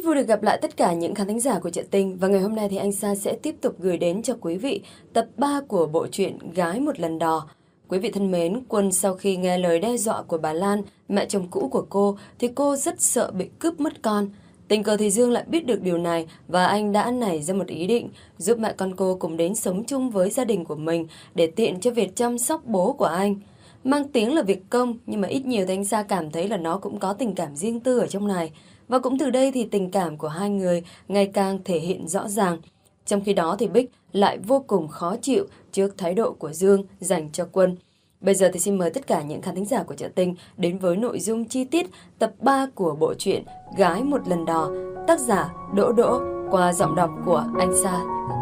vui được gặp lại tất cả những khán thính giả của Chuyện Tình. Và ngày hôm nay thì anh Sa sẽ tiếp tục gửi đến cho quý vị tập 3 của bộ truyện Gái Một Lần Đò. Quý vị thân mến, Quân sau khi nghe lời đe dọa của bà Lan, mẹ chồng cũ của cô, thì cô rất sợ bị cướp mất con. Tình cờ thì Dương lại biết được điều này và anh đã nảy ra một ý định giúp mẹ con cô cùng đến sống chung với gia đình của mình để tiện cho việc chăm sóc bố của anh. Mang tiếng là việc công nhưng mà ít nhiều thì anh Sa cảm thấy là nó cũng có tình cảm riêng tư ở trong này. Và cũng từ đây thì tình cảm của hai người ngày càng thể hiện rõ ràng. Trong khi đó thì Bích lại vô cùng khó chịu trước thái độ của Dương dành cho Quân. Bây giờ thì xin mời tất cả những khán thính giả của Chuyện Tình đến với nội dung chi tiết tập 3 của bộ truyện Gái Một Lần Đò, tác giả Đỗ Đỗ qua giọng đọc của anh Sa.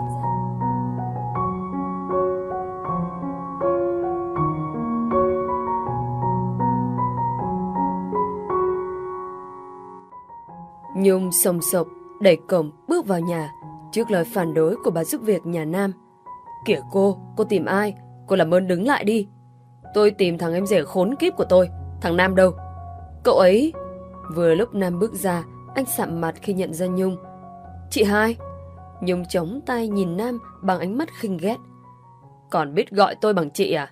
Nhung sồng sộc đẩy cổng bước vào nhà trước lời phản đối của bà giúp việc nhà Nam. Kìa cô tìm ai? Cô làm ơn đứng lại đi. Tôi tìm thằng em rể khốn kiếp của tôi. Thằng Nam đâu? Cậu ấy... Vừa lúc Nam bước ra, anh sạm mặt khi nhận ra Nhung. Chị hai. Nhung chống tay nhìn Nam bằng ánh mắt khinh ghét. Còn biết gọi tôi bằng chị à?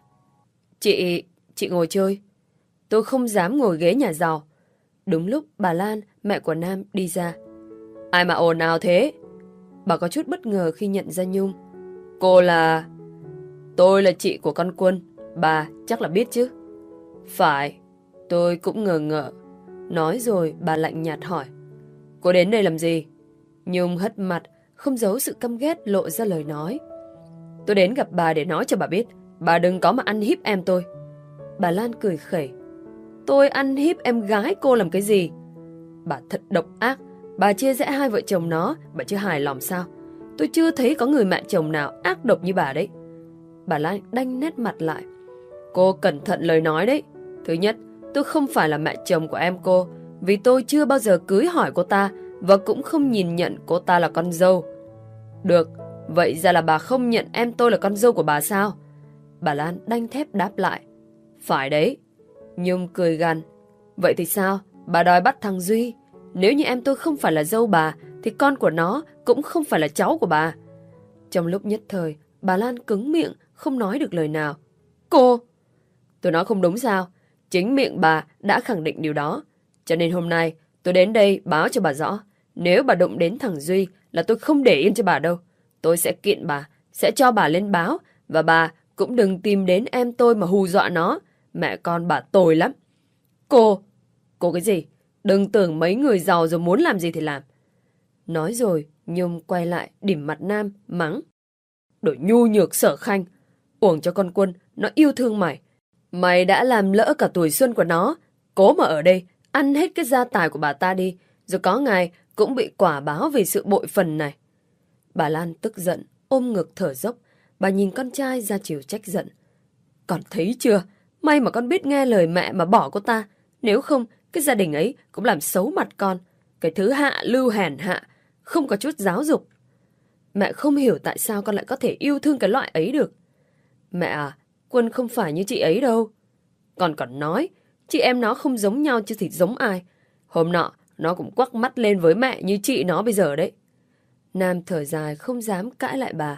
Chị ngồi chơi. Tôi không dám ngồi ghế nhà giàu. Đúng lúc bà Lan, mẹ của Nam đi ra. Ai mà ồn ào thế? Bà có chút bất ngờ khi nhận ra Nhung. Cô là... Tôi là chị của con Quân. Bà chắc là biết chứ. Phải. Tôi cũng ngờ ngợ. Nói rồi bà lạnh nhạt hỏi. Cô đến đây làm gì? Nhung hất mặt, không giấu sự căm ghét lộ ra lời nói. Tôi đến gặp bà để nói cho bà biết. Bà đừng có mà ăn hiếp em tôi. Bà Lan cười khẩy. Tôi ăn hiếp em gái cô làm cái gì? Bà thật độc ác. Bà chia rẽ hai vợ chồng nó. Bà chưa hài lòng sao? Tôi chưa thấy có người mẹ chồng nào ác độc như bà đấy. Bà Lan đanh nét mặt lại. Cô cẩn thận lời nói đấy. Thứ nhất, tôi không phải là mẹ chồng của em cô, vì tôi chưa bao giờ cưới hỏi cô ta và cũng không nhìn nhận cô ta là con dâu. Được, vậy ra là bà không nhận em tôi là con dâu của bà sao? Bà Lan đanh thép đáp lại. Phải đấy. Nhung cười gằn. Vậy thì sao? Bà đòi bắt thằng Duy. Nếu như em tôi không phải là dâu bà thì con của nó cũng không phải là cháu của bà. Trong lúc nhất thời, bà Lan cứng miệng, không nói được lời nào. Cô! Tôi nói không đúng sao? Chính miệng bà đã khẳng định điều đó. Cho nên hôm nay tôi đến đây báo cho bà rõ. Nếu bà đụng đến thằng Duy là tôi không để yên cho bà đâu. Tôi sẽ kiện bà, sẽ cho bà lên báo. Và bà cũng đừng tìm đến em tôi mà hù dọa nó. Mẹ con bà tồi lắm. Cô cái gì? Đừng tưởng mấy người giàu rồi muốn làm gì thì làm. Nói rồi Nhung quay lại đỉm mặt Nam mắng. Đồ nhu nhược Sở Khanh. Uổng cho con Quân, nó yêu thương mày. Mày đã làm lỡ cả tuổi xuân của nó. Cố mà ở đây ăn hết cái gia tài của bà ta đi, rồi có ngày cũng bị quả báo vì sự bội phần này. Bà Lan tức giận, ôm ngực thở dốc. Bà nhìn con trai ra chiều trách giận. Con thấy chưa? May mà con biết nghe lời mẹ mà bỏ cô ta. Nếu không, cái gia đình ấy cũng làm xấu mặt con. Cái thứ hạ lưu hèn hạ, không có chút giáo dục. Mẹ không hiểu tại sao con lại có thể yêu thương cái loại ấy được. Mẹ à, Quân không phải như chị ấy đâu. Con còn nói, chị em nó không giống nhau chứ thì giống ai. Hôm nọ, nó cũng quắc mắt lên với mẹ như chị nó bây giờ đấy. Nam thở dài không dám cãi lại bà.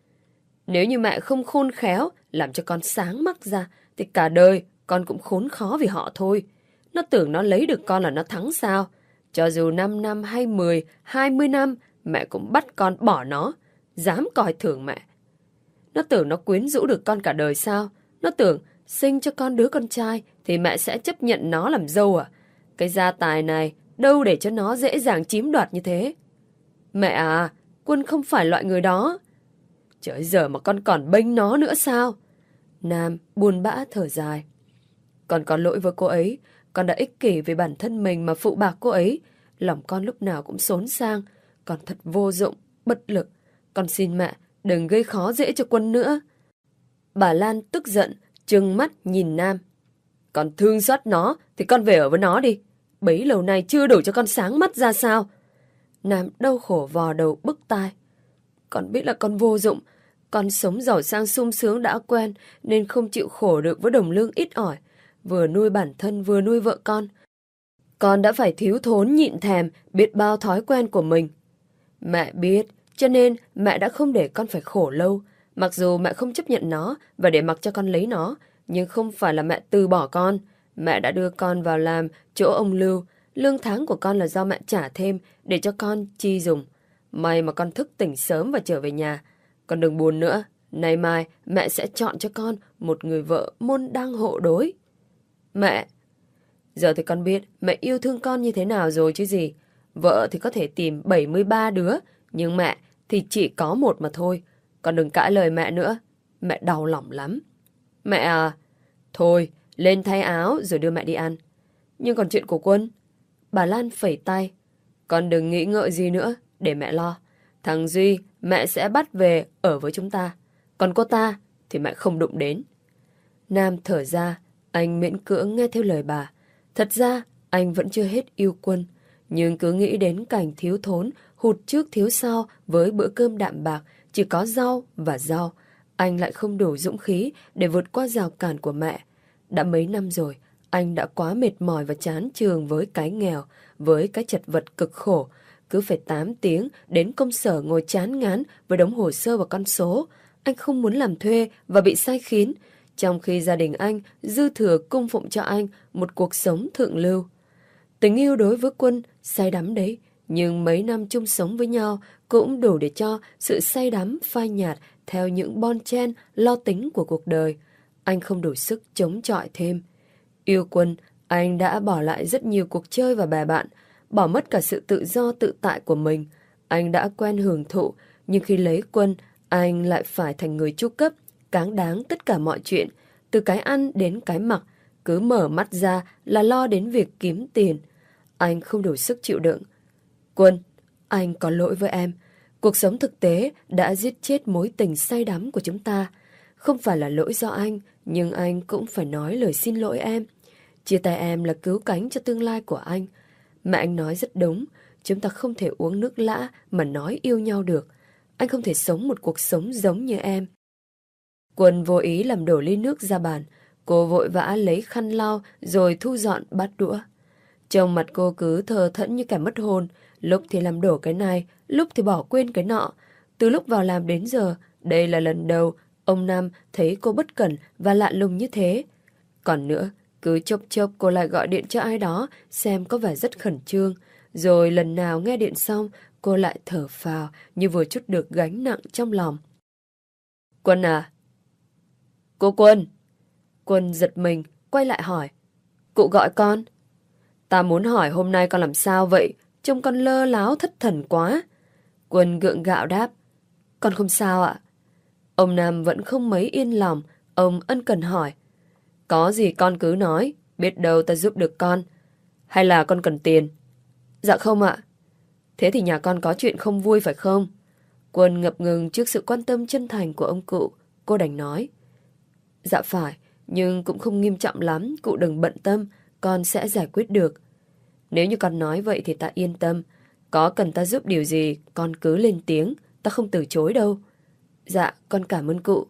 Nếu như mẹ không khôn khéo, làm cho con sáng mắt ra, thì cả đời con cũng khốn khó vì họ thôi. Nó tưởng nó lấy được con là nó thắng sao? Cho dù 5 năm hay 10, 20 năm, mẹ cũng bắt con bỏ nó. Dám coi thường mẹ. Nó tưởng nó quyến rũ được con cả đời sao? Nó tưởng sinh cho con đứa con trai thì mẹ sẽ chấp nhận nó làm dâu à? Cái gia tài này đâu để cho nó dễ dàng chiếm đoạt như thế. Mẹ à, Quân không phải loại người đó. Trời, giờ mà con còn bênh nó nữa sao? Nam buồn bã thở dài. Con có lỗi với cô ấy. Con đã ích kỷ về bản thân mình mà phụ bạc cô ấy. Lòng con lúc nào cũng xốn sang. Con thật vô dụng, bất lực. Con xin mẹ đừng gây khó dễ cho Quân nữa. Bà Lan tức giận, trừng mắt nhìn Nam. Con thương xót nó thì con về ở với nó đi. Bấy lâu nay chưa đủ cho con sáng mắt ra sao? Nam đau khổ vò đầu bứt tai. Con biết là con vô dụng. Con sống giàu sang sung sướng đã quen nên không chịu khổ được với đồng lương ít ỏi. Vừa nuôi bản thân vừa nuôi vợ con. Con đã phải thiếu thốn nhịn thèm biết bao thói quen của mình. Mẹ biết, cho nên mẹ đã không để con phải khổ lâu. Mặc dù mẹ không chấp nhận nó và để mặc cho con lấy nó, nhưng không phải là mẹ từ bỏ con. Mẹ đã đưa con vào làm chỗ ông Lưu. Lương tháng của con là do mẹ trả thêm để cho con chi dùng. May mà con thức tỉnh sớm và trở về nhà. Con đừng buồn nữa. Nay mai mẹ sẽ chọn cho con một người vợ môn đăng hộ đối. Mẹ, giờ thì con biết mẹ yêu thương con như thế nào rồi chứ gì. Vợ thì có thể tìm 73 đứa, nhưng mẹ thì chỉ có một mà thôi. Con đừng cãi lời mẹ nữa. Mẹ đau lòng lắm. Mẹ à, thôi, lên thay áo rồi đưa mẹ đi ăn. Nhưng còn chuyện của Quân? Bà Lan phẩy tay. Con đừng nghĩ ngợi gì nữa, để mẹ lo. Thằng Duy mẹ sẽ bắt về ở với chúng ta. Còn cô ta thì mẹ không đụng đến. Nam thở ra, anh miễn cưỡng nghe theo lời bà. Thật ra anh vẫn chưa hết yêu Quân, nhưng cứ nghĩ đến cảnh thiếu thốn, hụt trước thiếu sau với bữa cơm đạm bạc, chỉ có rau và rau. Anh lại không đủ dũng khí để vượt qua rào cản của mẹ. Đã mấy năm rồi, anh đã quá mệt mỏi và chán chường với cái nghèo, với cái chật vật cực khổ. Cứ phải 8 tiếng đến công sở ngồi chán ngán với đống hồ sơ và con số. Anh không muốn làm thuê và bị sai khiến, trong khi gia đình anh dư thừa cung phụng cho anh một cuộc sống thượng lưu. Tình yêu đối với Quân say đắm đấy, nhưng mấy năm chung sống với nhau cũng đủ để cho sự say đắm phai nhạt theo những bon chen lo tính của cuộc đời. Anh không đủ sức chống chọi thêm. Yêu Quân, anh đã bỏ lại rất nhiều cuộc chơi và bè bạn, bỏ mất cả sự tự do tự tại của mình. Anh đã quen hưởng thụ, nhưng khi lấy Quân, anh lại phải thành người chu cấp, cáng đáng tất cả mọi chuyện, từ cái ăn đến cái mặc, cứ mở mắt ra là lo đến việc kiếm tiền. Anh không đủ sức chịu đựng. Quân, anh có lỗi với em. Cuộc sống thực tế đã giết chết mối tình say đắm của chúng ta. Không phải là lỗi do anh, nhưng anh cũng phải nói lời xin lỗi em. Chia tay em là cứu cánh cho tương lai của anh. Mẹ anh nói rất đúng, chúng ta không thể uống nước lã mà nói yêu nhau được. Anh không thể sống một cuộc sống giống như em. Quân vô ý làm đổ ly nước ra bàn. Cô vội vã lấy khăn lau rồi thu dọn bát đũa. Trông mặt cô cứ thờ thẫn như kẻ mất hồn. Lúc thì làm đổ cái này, lúc thì bỏ quên cái nọ. Từ lúc vào làm đến giờ, đây là lần đầu ông Nam thấy cô bất cẩn và lạ lùng như thế. Còn nữa, cứ chốc chốc cô lại gọi điện cho ai đó xem có vẻ rất khẩn trương. Rồi lần nào nghe điện xong, cô lại thở phào như vừa trút được gánh nặng trong lòng. Quân à? Cô Quân. Quân giật mình, quay lại hỏi. Cụ gọi con. Ta muốn hỏi hôm nay con làm sao vậy? Trông con lơ láo thất thần quá. Quân gượng gạo đáp. Con không sao ạ. Ông Nam vẫn không mấy yên lòng. Ông ân cần hỏi. Có gì con cứ nói. Biết đâu ta giúp được con. Hay là con cần tiền? Dạ không ạ. Thế thì nhà con có chuyện không vui phải không? Quân ngập ngừng trước sự quan tâm chân thành của ông cụ. Cô đành nói. Dạ phải, nhưng cũng không nghiêm trọng lắm. Cụ đừng bận tâm, con sẽ giải quyết được. Nếu như con nói vậy thì ta yên tâm. Có cần ta giúp điều gì, con cứ lên tiếng. Ta không từ chối đâu. Dạ, con cảm ơn cụ.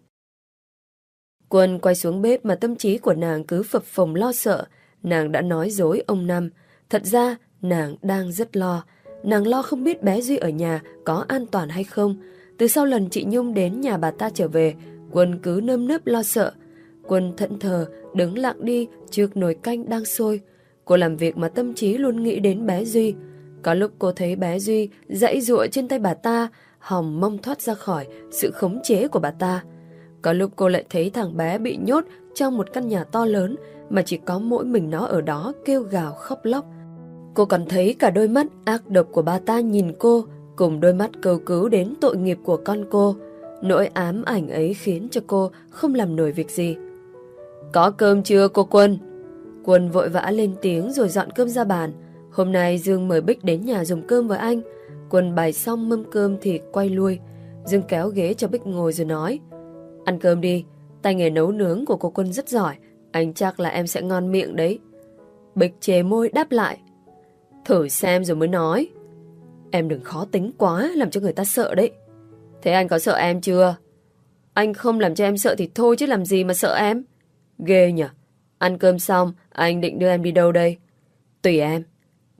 Quân quay xuống bếp mà tâm trí của nàng cứ phập phồng lo sợ. Nàng đã nói dối ông Năm. Thật ra, nàng đang rất lo. Nàng lo không biết bé Duy ở nhà có an toàn hay không. Từ sau lần chị Nhung đến nhà bà ta trở về, Quân cứ nơm nớp lo sợ. Quân thẫn thờ, đứng lặng đi trước nồi canh đang sôi. Cô làm việc mà tâm trí luôn nghĩ đến bé Duy. Có lúc cô thấy bé Duy giãy giụa trên tay bà ta, hòng mong thoát ra khỏi sự khống chế của bà ta. Có lúc cô lại thấy thằng bé bị nhốt trong một căn nhà to lớn mà chỉ có mỗi mình nó ở đó kêu gào khóc lóc. Cô còn thấy cả đôi mắt ác độc của bà ta nhìn cô, cùng đôi mắt cầu cứu đến tội nghiệp của con cô. Nỗi ám ảnh ấy khiến cho cô không làm nổi việc gì. Có cơm chưa cô Quân? Quân vội vã lên tiếng rồi dọn cơm ra bàn. Hôm nay Dương mời Bích đến nhà dùng cơm với anh. Quân bày xong mâm cơm thì quay lui. Dương kéo ghế cho Bích ngồi rồi nói. Ăn cơm đi, tay nghề nấu nướng của cô Quân rất giỏi. Anh chắc là em sẽ ngon miệng đấy. Bích chề môi đáp lại. Thử xem rồi mới nói. Em đừng khó tính quá, làm cho người ta sợ đấy. Thế anh có sợ em chưa? Anh không làm cho em sợ thì thôi chứ làm gì mà sợ em. Ghê nhỉ. Ăn cơm xong, anh định đưa em đi đâu đây? Tùy em,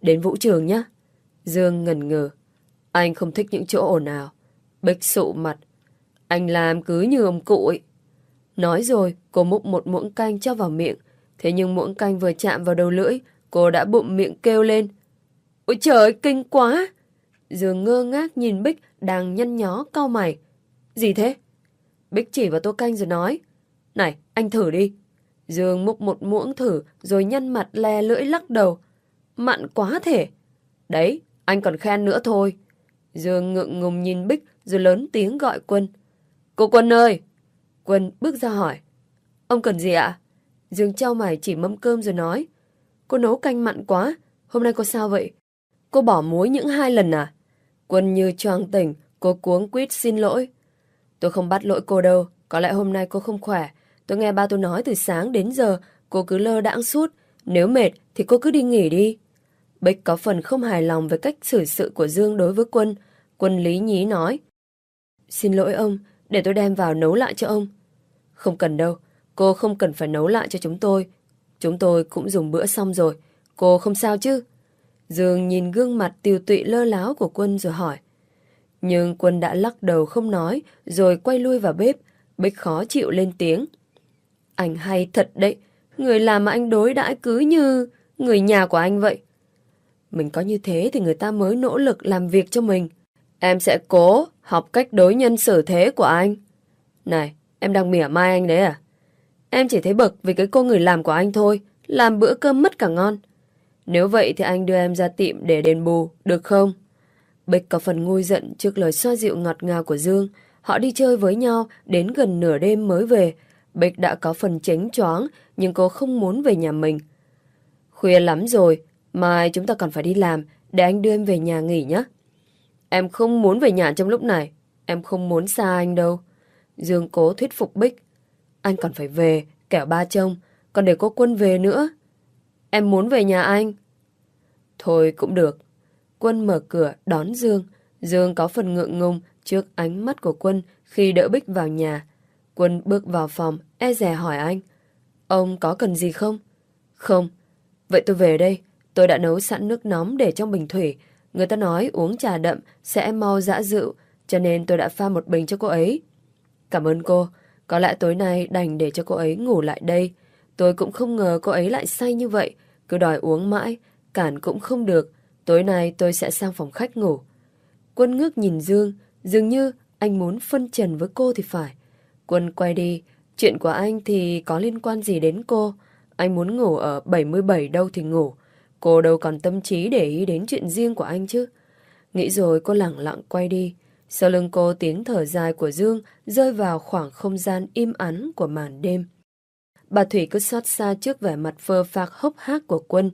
Đến vũ trường nhé. Dương ngần ngừ. Anh không thích những chỗ ồn ào. Bích sụ mặt. Anh làm cứ như ông cụ ấy. Nói rồi, cô múc một muỗng canh cho vào miệng. Thế nhưng muỗng canh vừa chạm vào đầu lưỡi, cô đã bụng miệng kêu lên. Ôi trời ơi, kinh quá! Dương ngơ ngác nhìn Bích đang nhăn nhó cau mày. Gì thế? Bích chỉ vào tô canh rồi nói. Này, anh thử đi. Dương múc một muỗng thử rồi nhăn mặt le lưỡi lắc đầu. Mặn quá thể. Đấy, anh còn khen nữa thôi. Dương ngượng ngùng nhìn Bích rồi lớn tiếng gọi Quân. Cô Quân ơi! Quân bước ra hỏi. Ông cần gì ạ? Dương chau mày chỉ mâm cơm rồi nói. Cô nấu canh mặn quá. Hôm nay cô sao vậy? Cô bỏ muối những 2 lần à? Quân như choàng tỉnh. Cô cuống quýt xin lỗi. Tôi không bắt lỗi cô đâu. Có lẽ hôm nay cô không khỏe. Tôi nghe ba tôi nói từ sáng đến giờ cô cứ lơ đãng suốt. Nếu mệt thì cô cứ đi nghỉ đi. Bích có phần không hài lòng với cách xử sự của Dương đối với Quân. Quân lý nhí nói. Xin lỗi ông, để tôi đem vào nấu lại cho ông. Không cần đâu, cô không cần phải nấu lại cho chúng tôi. Chúng tôi cũng dùng bữa xong rồi. Cô không sao chứ? Dương nhìn gương mặt tiều tụy lơ láo của Quân rồi hỏi. Nhưng Quân đã lắc đầu không nói, rồi quay lui vào bếp. Bích khó chịu lên tiếng. Anh hay thật đấy, người làm mà anh đối đãi cứ như người nhà của anh vậy. Mình có như thế thì người ta mới nỗ lực làm việc cho mình. Em sẽ cố học cách đối nhân xử thế của anh. Này, em đang mỉa mai anh đấy à? Em chỉ thấy bực vì cái cô người làm của anh thôi, làm bữa cơm mất cả ngon. Nếu vậy thì anh đưa em ra tiệm để đền bù, được không? Bích có phần nguôi giận trước lời xoa dịu ngọt ngào của Dương. Họ đi chơi với nhau đến gần nửa đêm mới về. Bích đã có phần chánh choáng, nhưng cô không muốn về nhà mình. Khuya lắm rồi, mai chúng ta còn phải đi làm, để anh đưa em về nhà nghỉ nhé. Em không muốn về nhà trong lúc này, em không muốn xa anh đâu. Dương cố thuyết phục Bích. Anh còn phải về, kẻo ba trông, còn để cô Quân về nữa. Em muốn về nhà anh. Thôi cũng được. Quân mở cửa đón Dương. Dương có phần ngượng ngùng trước ánh mắt của Quân khi đỡ Bích vào nhà. Quân bước vào phòng, e dè hỏi anh. Ông có cần gì không? Không. Vậy tôi về đây. Tôi đã nấu sẵn nước nóng để trong bình thủy. Người ta nói uống trà đậm sẽ mau dã rượu, cho nên tôi đã pha một bình cho cô ấy. Cảm ơn cô. Có lẽ tối nay đành để cho cô ấy ngủ lại đây. Tôi cũng không ngờ cô ấy lại say như vậy. Cứ đòi uống mãi, cản cũng không được. Tối nay tôi sẽ sang phòng khách ngủ. Quân ngước nhìn Dương, dường như anh muốn phân trần với cô thì phải. Quân quay đi, chuyện của anh thì có liên quan gì đến cô? Anh muốn ngủ ở 77 đâu thì ngủ. Cô đâu còn tâm trí để ý đến chuyện riêng của anh chứ. Nghĩ rồi cô lẳng lặng quay đi. Sau lưng cô tiếng thở dài của Dương rơi vào khoảng không gian im ắng của màn đêm. Bà Thủy cứ xót xa trước vẻ mặt phơ phạc hốc hác của Quân.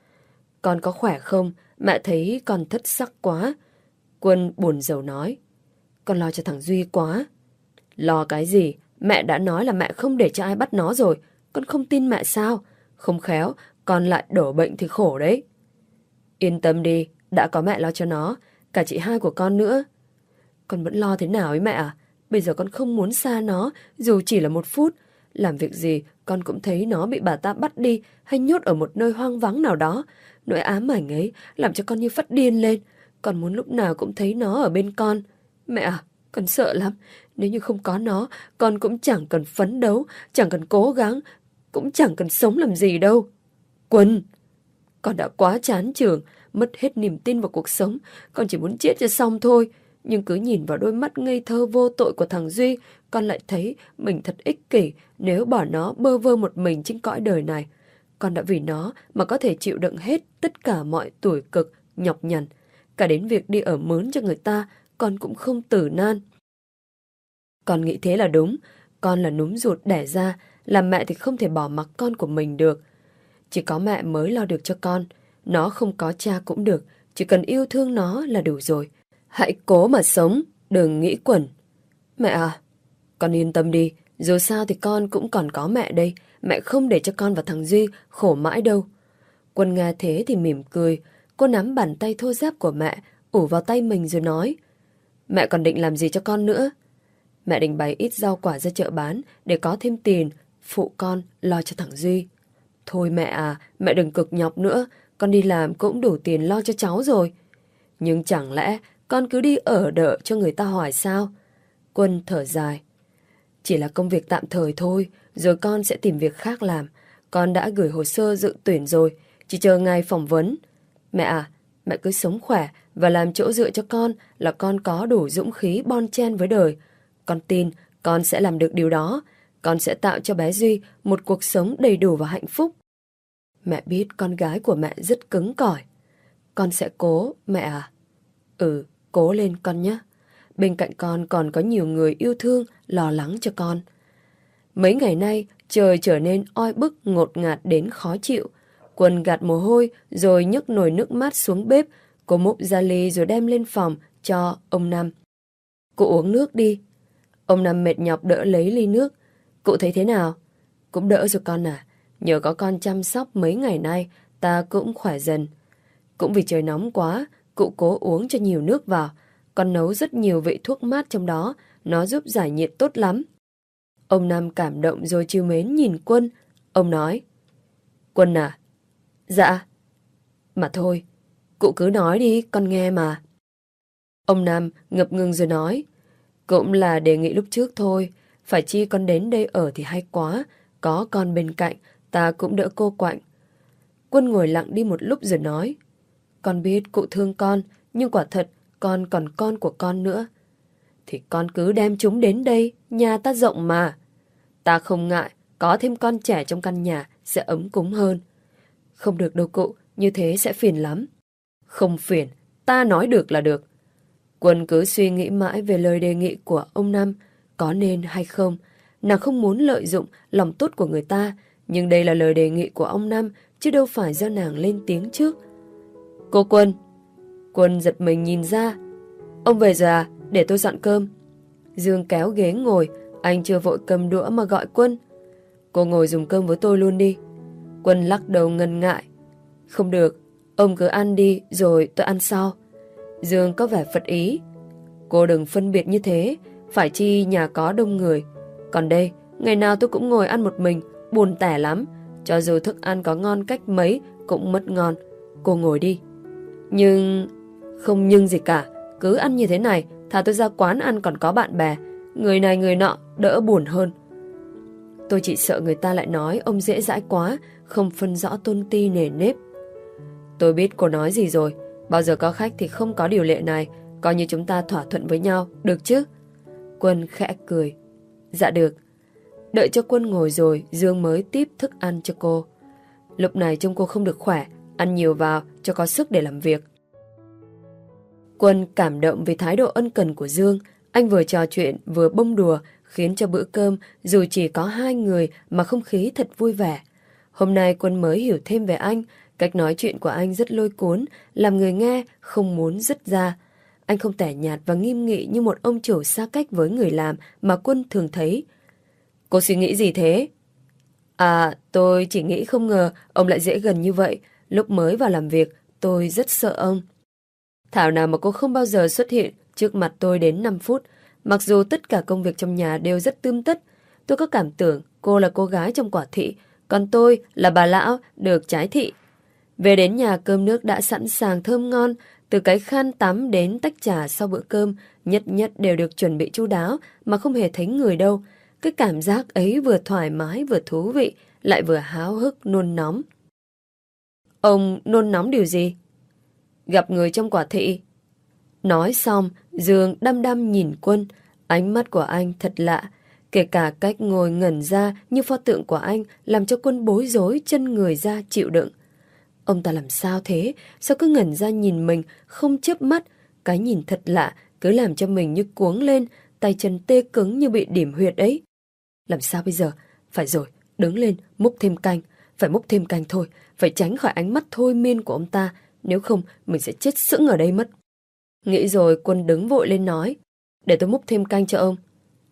Con có khỏe không? Mẹ thấy con thất sắc quá. Quân buồn rầu nói. Con lo cho thằng Duy quá. Lo cái gì? Mẹ đã nói là mẹ không để cho ai bắt nó rồi. Con không tin mẹ sao? Không khéo, con lại đổ bệnh thì khổ đấy. Yên tâm đi, đã có mẹ lo cho nó. Cả chị hai của con nữa. Con vẫn lo thế nào ấy mẹ à? Bây giờ con không muốn xa nó, dù chỉ là 1 phút. Làm việc gì, con cũng thấy nó bị bà ta bắt đi hay nhốt ở một nơi hoang vắng nào đó. Nỗi ám ảnh ấy làm cho con như phát điên lên. Con muốn lúc nào cũng thấy nó ở bên con. Mẹ à, con sợ lắm. Nếu như không có nó, con cũng chẳng cần phấn đấu, chẳng cần cố gắng, cũng chẳng cần sống làm gì đâu. Quân, con đã quá chán trường, mất hết niềm tin vào cuộc sống. Con chỉ muốn chết cho xong thôi. Nhưng cứ nhìn vào đôi mắt ngây thơ vô tội của thằng Duy, con lại thấy mình thật ích kỷ nếu bỏ nó bơ vơ một mình trên cõi đời này. Con đã vì nó mà có thể chịu đựng hết tất cả mọi tủi cực, nhọc nhằn. Cả đến việc đi ở mướn cho người ta, con cũng không tử nan. Con nghĩ thế là đúng. Con là núm ruột đẻ ra, làm mẹ thì không thể bỏ mặc con của mình được. Chỉ có mẹ mới lo được cho con. Nó không có cha cũng được, chỉ cần yêu thương nó là đủ rồi. Hãy cố mà sống, đừng nghĩ quẩn. Mẹ à, con yên tâm đi, dù sao thì con cũng còn có mẹ đây. Mẹ không để cho con và thằng Duy khổ mãi đâu. Quân nghe thế thì mỉm cười. Cô nắm bàn tay thô ráp của mẹ, ủ vào tay mình rồi nói. Mẹ còn định làm gì cho con nữa? Mẹ định bày ít rau quả ra chợ bán để có thêm tiền, phụ con lo cho thằng Duy. Thôi mẹ à, mẹ đừng cực nhọc nữa. con đi làm cũng đủ tiền lo cho cháu rồi. Nhưng chẳng lẽ con cứ đi ở đợ cho người ta hoài sao? Quân thở dài. Chỉ là công việc tạm thời thôi, rồi con sẽ tìm việc khác làm. Con đã gửi hồ sơ dự tuyển rồi, chỉ chờ ngày phỏng vấn. Mẹ à, mẹ cứ sống khỏe và làm chỗ dựa cho con là con có đủ dũng khí bon chen với đời. Con tin con sẽ làm được điều đó. Con sẽ tạo cho bé Duy một cuộc sống đầy đủ và hạnh phúc. Mẹ biết con gái của mẹ rất cứng cỏi. Con sẽ cố, mẹ à. Ừ, cố lên con nhé. Bên cạnh con còn có nhiều người yêu thương, lo lắng cho con. Mấy ngày nay, trời trở nên oi bức ngột ngạt đến khó chịu. Quân gạt mồ hôi rồi nhấc nồi nước mát xuống bếp. Cô múc ra ly rồi đem lên phòng cho ông Năm. Cụ uống nước đi. Ông Năm mệt nhọc đỡ lấy ly nước. Cụ thấy thế nào? Cũng đỡ rồi con à. Nhờ có con chăm sóc mấy ngày nay, ta cũng khỏe dần. Cũng vì trời nóng quá, cụ cố uống cho nhiều nước vào. Con nấu rất nhiều vị thuốc mát trong đó, nó giúp giải nhiệt tốt lắm. Ông Năm cảm động rồi trìu mến nhìn Quân. Ông nói, Quân à? Dạ. Mà thôi, cụ cứ nói đi, con nghe mà. Ông Năm ngập ngừng rồi nói, cũng là đề nghị lúc trước thôi. Phải chi con đến đây ở thì hay quá. Có con bên cạnh, ta cũng đỡ cô quạnh. Quân ngồi lặng đi một lúc rồi nói, con biết cụ thương con, nhưng quả thật con còn con của con nữa. Thì con cứ đem chúng đến đây, nhà ta rộng mà. Ta không ngại, có thêm con trẻ trong căn nhà sẽ ấm cúng hơn. Không được đâu cụ, như thế sẽ phiền lắm. Không phiền, ta nói được là được. Quân cứ suy nghĩ mãi về lời đề nghị của ông Năm, có nên hay không. Nàng không muốn lợi dụng lòng tốt của người ta, nhưng đây là lời đề nghị của ông Năm, chứ đâu phải do nàng lên tiếng trước. Cô Quân. Quân giật mình nhìn ra. Ông về rồi à? Để tôi dọn cơm. Dương kéo ghế ngồi, anh chưa vội cầm đũa mà gọi Quân. Cô ngồi dùng cơm với tôi luôn đi. Quân lắc đầu ngần ngại. Không được, ông cứ ăn đi rồi tôi ăn sau. Dương có vẻ phật ý. Cô đừng phân biệt như thế, phải chi nhà có đông người. Còn đây, ngày nào tôi cũng ngồi ăn một mình, buồn tẻ lắm. Cho dù thức ăn có ngon cách mấy cũng mất ngon. Cô ngồi đi. Nhưng... Không nhưng gì cả, cứ ăn như thế này, thà tôi ra quán ăn còn có bạn bè. Người này người nọ, đỡ buồn hơn. Tôi chỉ sợ người ta lại nói ông dễ dãi quá, không phân rõ tôn ti nề nếp. Tôi biết cô nói gì rồi. Bao giờ có khách thì không có điều lệ này. Coi như chúng ta thỏa thuận với nhau, được chứ? Quân khẽ cười. Dạ được. Đợi cho Quân ngồi rồi, Dương mới tiếp thức ăn cho cô. Lúc này trông cô không được khỏe, ăn nhiều vào cho có sức để làm việc. Quân cảm động vì thái độ ân cần của Dương. Anh vừa trò chuyện vừa bông đùa, khiến cho bữa cơm dù chỉ có hai người mà không khí thật vui vẻ. Hôm nay Quân mới hiểu thêm về anh. Cách nói chuyện của anh rất lôi cuốn, làm người nghe không muốn dứt ra. Anh không tẻ nhạt và nghiêm nghị như một ông chủ xa cách với người làm mà Quân thường thấy. Cô suy nghĩ gì thế? À, tôi chỉ nghĩ không ngờ ông lại dễ gần như vậy. Lúc mới vào làm việc, tôi rất sợ ông. Thảo nào mà cô không bao giờ xuất hiện trước mặt tôi đến 5 phút. Mặc dù tất cả công việc trong nhà đều rất tươm tất. Tôi có cảm tưởng cô là cô gái trong quả thị, còn tôi là bà lão được trái thị. Về đến nhà cơm nước đã sẵn sàng thơm ngon. Từ cái khăn tắm đến tách trà sau bữa cơm, nhất nhất đều được chuẩn bị chu đáo mà không hề thấy người đâu. Cái cảm giác ấy vừa thoải mái vừa thú vị, lại vừa háo hức nôn nóng. Ông nôn nóng điều gì? Gặp người trong quả thị. Nói xong, Dương đăm đăm nhìn Quân. Ánh mắt của anh thật lạ. Kể cả cách ngồi ngẩn ra như pho tượng của anh làm cho Quân bối rối chân người ra chịu đựng. Ông ta làm sao thế? Sao cứ ngẩn ra nhìn mình, không chớp mắt? Cái nhìn thật lạ, cứ làm cho mình như cuống lên, tay chân tê cứng như bị điểm huyệt ấy. Làm sao bây giờ? Phải rồi, đứng lên, múc thêm canh. Phải múc thêm canh thôi, phải tránh khỏi ánh mắt thôi miên của ông ta. Nếu không, mình sẽ chết sững ở đây mất. Nghĩ rồi, Quân đứng vội lên nói. Để tôi múc thêm canh cho ông.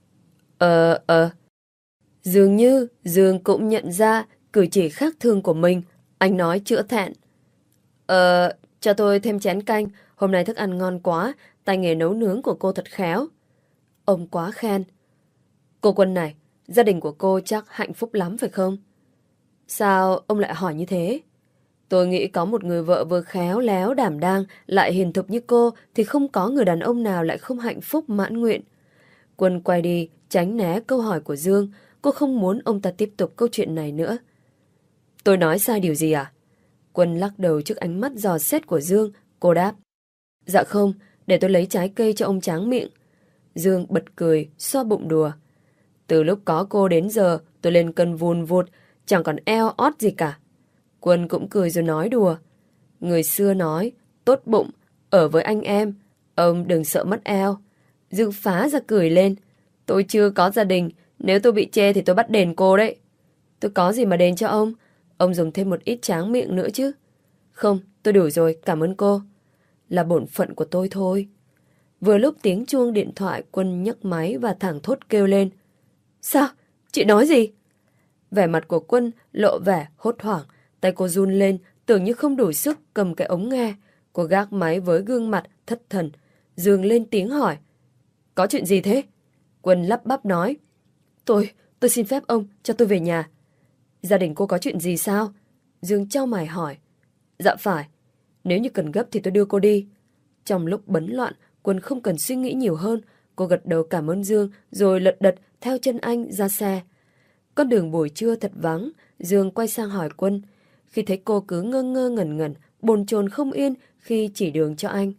Dường như Dương cũng nhận ra cử chỉ khác thường của mình. Anh nói chữa thẹn. Cho tôi thêm chén canh. Hôm nay thức ăn ngon quá. Tay nghề nấu nướng của cô thật khéo. Ông quá khen. Cô Quân này, gia đình của cô chắc hạnh phúc lắm phải không? Sao ông lại hỏi như thế? Tôi nghĩ có một người vợ vừa khéo léo đảm đang lại hiền thục như cô thì không có người đàn ông nào lại không hạnh phúc mãn nguyện. Quân quay đi, tránh né câu hỏi của Dương. Cô không muốn ông ta tiếp tục câu chuyện này nữa. Tôi nói sai điều gì à? Quân lắc đầu trước ánh mắt dò xét của Dương. Cô đáp. Dạ không, để tôi lấy trái cây cho ông tráng miệng. Dương bật cười, xoa bụng đùa. Từ lúc có cô đến giờ, tôi lên cân vùn vụt, chẳng còn eo ót gì cả. Quân cũng cười rồi nói đùa. Người xưa nói, tốt bụng, ở với anh em, ông đừng sợ mất eo. Dương phá ra cười lên. Tôi chưa có gia đình, nếu tôi bị chê thì tôi bắt đền cô đấy. Tôi có gì mà đền cho ông dùng thêm một ít tráng miệng nữa chứ. Không, tôi đủ rồi, cảm ơn cô. Là bổn phận của tôi thôi. Vừa lúc tiếng chuông điện thoại, Quân nhấc máy và thảng thốt kêu lên. Sao? Chị nói gì? Vẻ mặt của Quân lộ vẻ hốt hoảng, tay cô run lên, tưởng như không đủ sức cầm cái ống nghe. Cô gác máy với gương mặt thất thần. Dương lên tiếng hỏi. Có chuyện gì thế? Quân lắp bắp nói. Tôi xin phép ông cho tôi về nhà. Gia đình cô có chuyện gì sao? Dương chau mày hỏi. Dạ phải, nếu như cần gấp thì tôi đưa cô đi. Trong lúc bấn loạn, Quân không cần suy nghĩ nhiều hơn. Cô gật đầu cảm ơn Dương rồi lật đật theo chân anh ra xe. Con đường buổi trưa thật vắng. Dương quay sang hỏi Quân. Khi thấy cô cứ ngơ ngơ ngẩn ngẩn, bồn chồn không yên khi chỉ đường cho anh.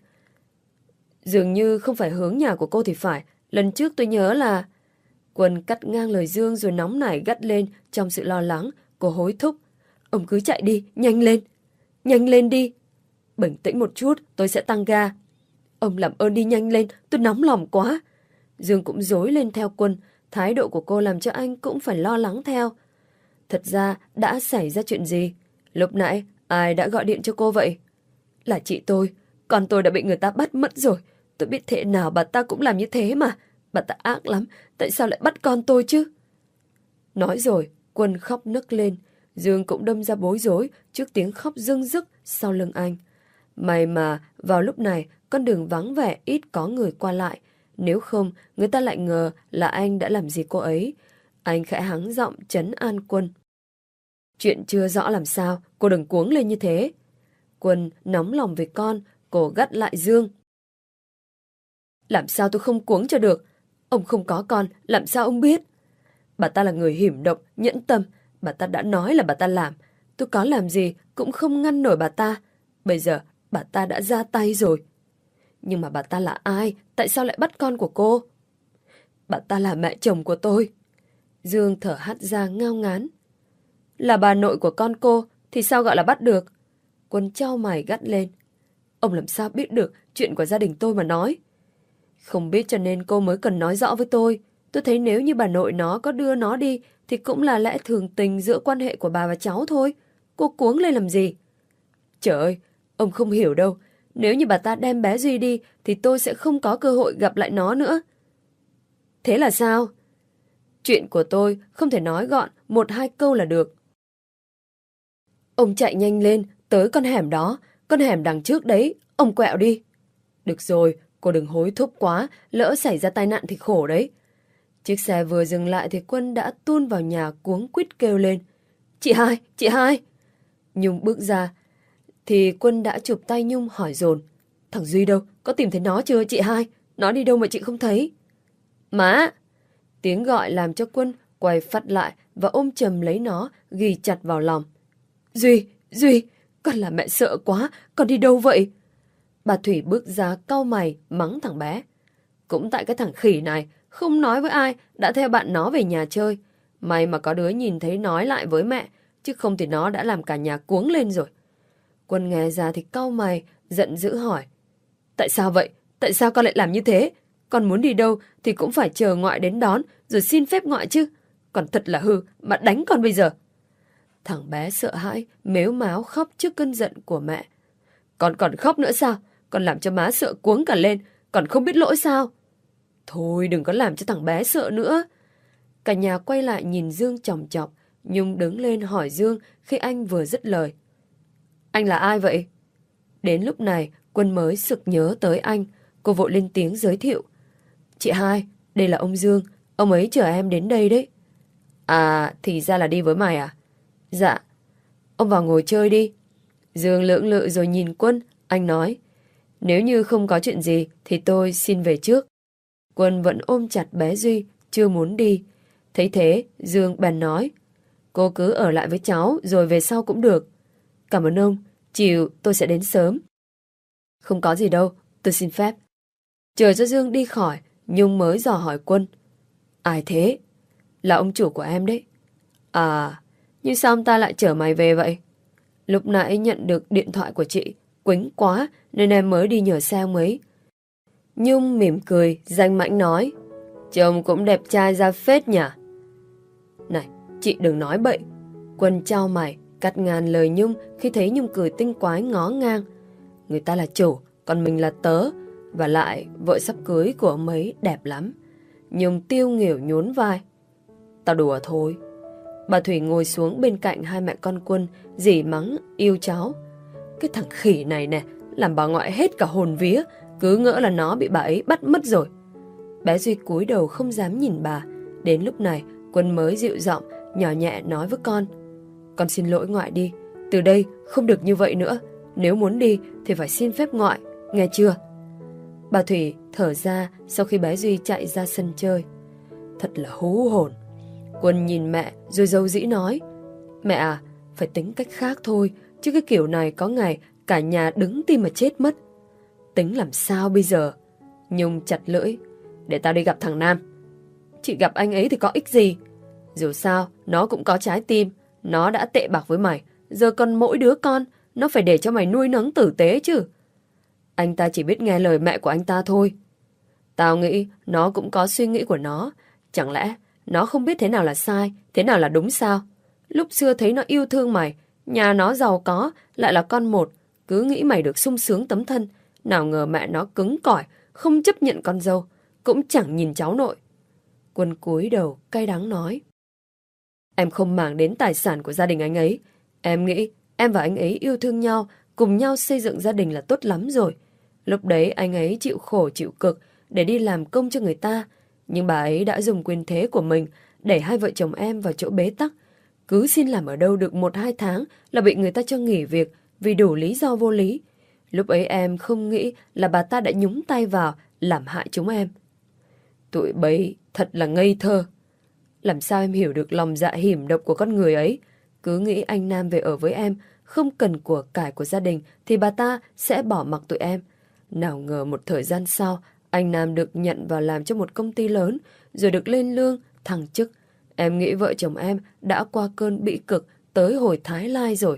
Dường như không phải hướng nhà của cô thì phải. Lần trước tôi nhớ là... Quân cắt ngang lời Dương rồi nóng nảy gắt lên trong sự lo lắng. Cô hối thúc. Ông cứ chạy đi, nhanh lên. Nhanh lên đi. Bình tĩnh một chút, tôi sẽ tăng ga. Ông làm ơn đi nhanh lên, tôi nóng lòng quá. Dương cũng rối lên theo Quân. Thái độ của cô làm cho anh cũng phải lo lắng theo. Thật ra đã xảy ra chuyện gì? Lúc nãy ai đã gọi điện cho cô vậy? Là chị tôi. Con tôi đã bị người ta bắt mất rồi. Tôi biết thế nào bà ta cũng làm như thế mà. Bà ta ác lắm. Tại sao lại bắt con tôi chứ? Nói rồi, Quân khóc nức lên. Dương cũng đâm ra bối rối trước tiếng khóc rưng rức sau lưng anh. May mà vào lúc này con đường vắng vẻ ít có người qua lại. Nếu không, người ta lại ngờ là anh đã làm gì cô ấy. Anh khẽ hắng giọng trấn an Quân. Chuyện chưa rõ làm sao, cô đừng cuống lên như thế. Quân nóng lòng về con, cô gắt lại Dương. Làm sao tôi không cuống cho được? Ông không có con, làm sao ông biết? Bà ta là người hiểm độc, nhẫn tâm. Bà ta đã nói là bà ta làm. Tôi có làm gì cũng không ngăn nổi bà ta. Bây giờ bà ta đã ra tay rồi. Nhưng mà bà ta là ai? Tại sao lại bắt con của cô? Bà ta là mẹ chồng của tôi. Dương thở hắt ra ngao ngán. Là bà nội của con cô thì sao gọi là bắt được? Quân chau mày gắt lên. Ông làm sao biết được chuyện của gia đình tôi mà nói? Không biết cho nên cô mới cần nói rõ với tôi. Tôi thấy nếu như bà nội nó có đưa nó đi thì cũng là lẽ thường tình giữa quan hệ của bà và cháu thôi. Cô cuống lên làm gì? Trời ơi, ông không hiểu đâu. Nếu như bà ta đem bé Duy đi thì tôi sẽ không có cơ hội gặp lại nó nữa. Thế là sao? Chuyện của tôi không thể nói gọn một hai câu là được. Ông chạy nhanh lên, tới con hẻm đó. Con hẻm đằng trước đấy, ông quẹo đi. Được rồi, cô đừng hối thúc quá, lỡ xảy ra tai nạn thì khổ đấy. Chiếc xe vừa dừng lại thì Quân đã tuôn vào nhà cuống quýt kêu lên. Chị hai, chị hai. Nhung bước ra, thì Quân đã chụp tay Nhung hỏi dồn. Thằng Duy đâu, có tìm thấy nó chưa chị hai? Nó đi đâu mà chị không thấy? Má! Tiếng gọi làm cho Quân quay phắt lại và ôm chầm lấy nó, ghi chặt vào lòng. Duy, Duy, con là mẹ sợ quá, con đi đâu vậy? Bà Thủy bước ra cau mày, mắng thằng bé. Cũng tại cái thằng khỉ này, không nói với ai, đã theo bạn nó về nhà chơi. May mà có đứa nhìn thấy nói lại với mẹ, chứ không thì nó đã làm cả nhà cuống lên rồi. Quân nghe ra thì cau mày, giận dữ hỏi. Tại sao vậy? Tại sao con lại làm như thế? Con muốn đi đâu thì cũng phải chờ ngoại đến đón, rồi xin phép ngoại chứ. Còn thật là hư, mà đánh con bây giờ. Thằng bé sợ hãi, mếu máo khóc trước cơn giận của mẹ. Con còn khóc nữa sao? Con làm cho má sợ cuống cả lên, còn không biết lỗi sao? Thôi đừng có làm cho thằng bé sợ nữa. Cả nhà quay lại nhìn Dương chòng chọc. Nhung đứng lên hỏi Dương khi anh vừa dứt lời. Anh là ai vậy? Đến lúc này Quân mới sực nhớ tới anh. Cô vội lên tiếng giới thiệu. Chị hai, đây là ông Dương. Ông ấy chở em đến đây đấy. À, thì ra là đi với mày à? Dạ. Ông vào ngồi chơi đi. Dương lưỡng lự rồi nhìn Quân. Anh nói, nếu như không có chuyện gì thì tôi xin về trước. Quân vẫn ôm chặt bé Duy, chưa muốn đi. Thấy thế, Dương bèn nói, cô cứ ở lại với cháu rồi về sau cũng được. Cảm ơn ông, chiều tôi sẽ đến sớm. Không có gì đâu, tôi xin phép. Chờ cho Dương đi khỏi, Nhung mới dò hỏi Quân. Ai thế? Là ông chủ của em đấy. À, nhưng sao ông ta lại chở mày về vậy? Lúc nãy nhận được điện thoại của chị, quánh quá nên em mới đi nhờ xe ông ấy. Nhung mỉm cười, danh mãnh nói, chồng cũng đẹp trai ra phết nhỉ? Này, chị đừng nói bậy. Quân chau mày, cắt ngang lời Nhung khi thấy Nhung cười tinh quái ngó ngang. Người ta là chủ, còn mình là tớ. Và lại, vợ sắp cưới của ông ấy đẹp lắm. Nhung tiêu nghỉu nhún vai. Tao đùa thôi. Bà Thủy ngồi xuống bên cạnh hai mẹ con Quân, rỉ mắng yêu cháu. Cái thằng khỉ này nè, làm bà ngoại hết cả hồn vía, cứ ngỡ là nó bị bà ấy bắt mất rồi. Bé Duy cúi đầu không dám nhìn bà. Đến lúc này, Quân mới dịu giọng, nhỏ nhẹ nói với con. Con xin lỗi ngoại đi, từ đây không được như vậy nữa. Nếu muốn đi thì phải xin phép ngoại, nghe chưa? Bà Thủy thở ra sau khi bé Duy chạy ra sân chơi. Thật là hú hồn. Quân nhìn mẹ rồi dâu dĩ nói, mẹ à, phải tính cách khác thôi, chứ cái kiểu này có ngày cả nhà đứng tim mà chết mất. Tính làm sao bây giờ? Nhung chặt lưỡi, để tao đi gặp thằng Nam. Chị gặp anh ấy thì có ích gì? Dù sao, nó cũng có trái tim. Nó đã tệ bạc với mày, giờ còn mỗi đứa con, nó phải để cho mày nuôi nấng tử tế chứ. Anh ta chỉ biết nghe lời mẹ của anh ta thôi. Tao nghĩ nó cũng có suy nghĩ của nó. Chẳng lẽ nó không biết thế nào là sai, thế nào là đúng sao? Lúc xưa thấy nó yêu thương mày, nhà nó giàu có, lại là con một, cứ nghĩ mày được sung sướng tấm thân. Nào ngờ mẹ nó cứng cỏi, không chấp nhận con dâu, cũng chẳng nhìn cháu nội. Quân cúi đầu cay đắng nói, em không màng đến tài sản của gia đình anh ấy. Em nghĩ em và anh ấy yêu thương nhau, cùng nhau xây dựng gia đình là tốt lắm rồi. Lúc đấy anh ấy chịu khổ chịu cực để đi làm công cho người ta, nhưng bà ấy đã dùng quyền thế của mình đẩy hai vợ chồng em vào chỗ bế tắc. Cứ xin làm ở đâu được 1-2 tháng là bị người ta cho nghỉ việc vì đủ lý do vô lý. Lúc ấy em không nghĩ là bà ta đã nhúng tay vào làm hại chúng em. Tụi bấy thật là ngây thơ. Làm sao em hiểu được lòng dạ hiểm độc của con người ấy? Cứ nghĩ anh Nam về ở với em, không cần của cải của gia đình thì bà ta sẽ bỏ mặc tụi em. Nào ngờ một thời gian sau, anh Nam được nhận vào làm cho một công ty lớn, rồi được lên lương, thăng chức. Em nghĩ vợ chồng em đã qua cơn bĩ cực tới hồi Thái Lai rồi.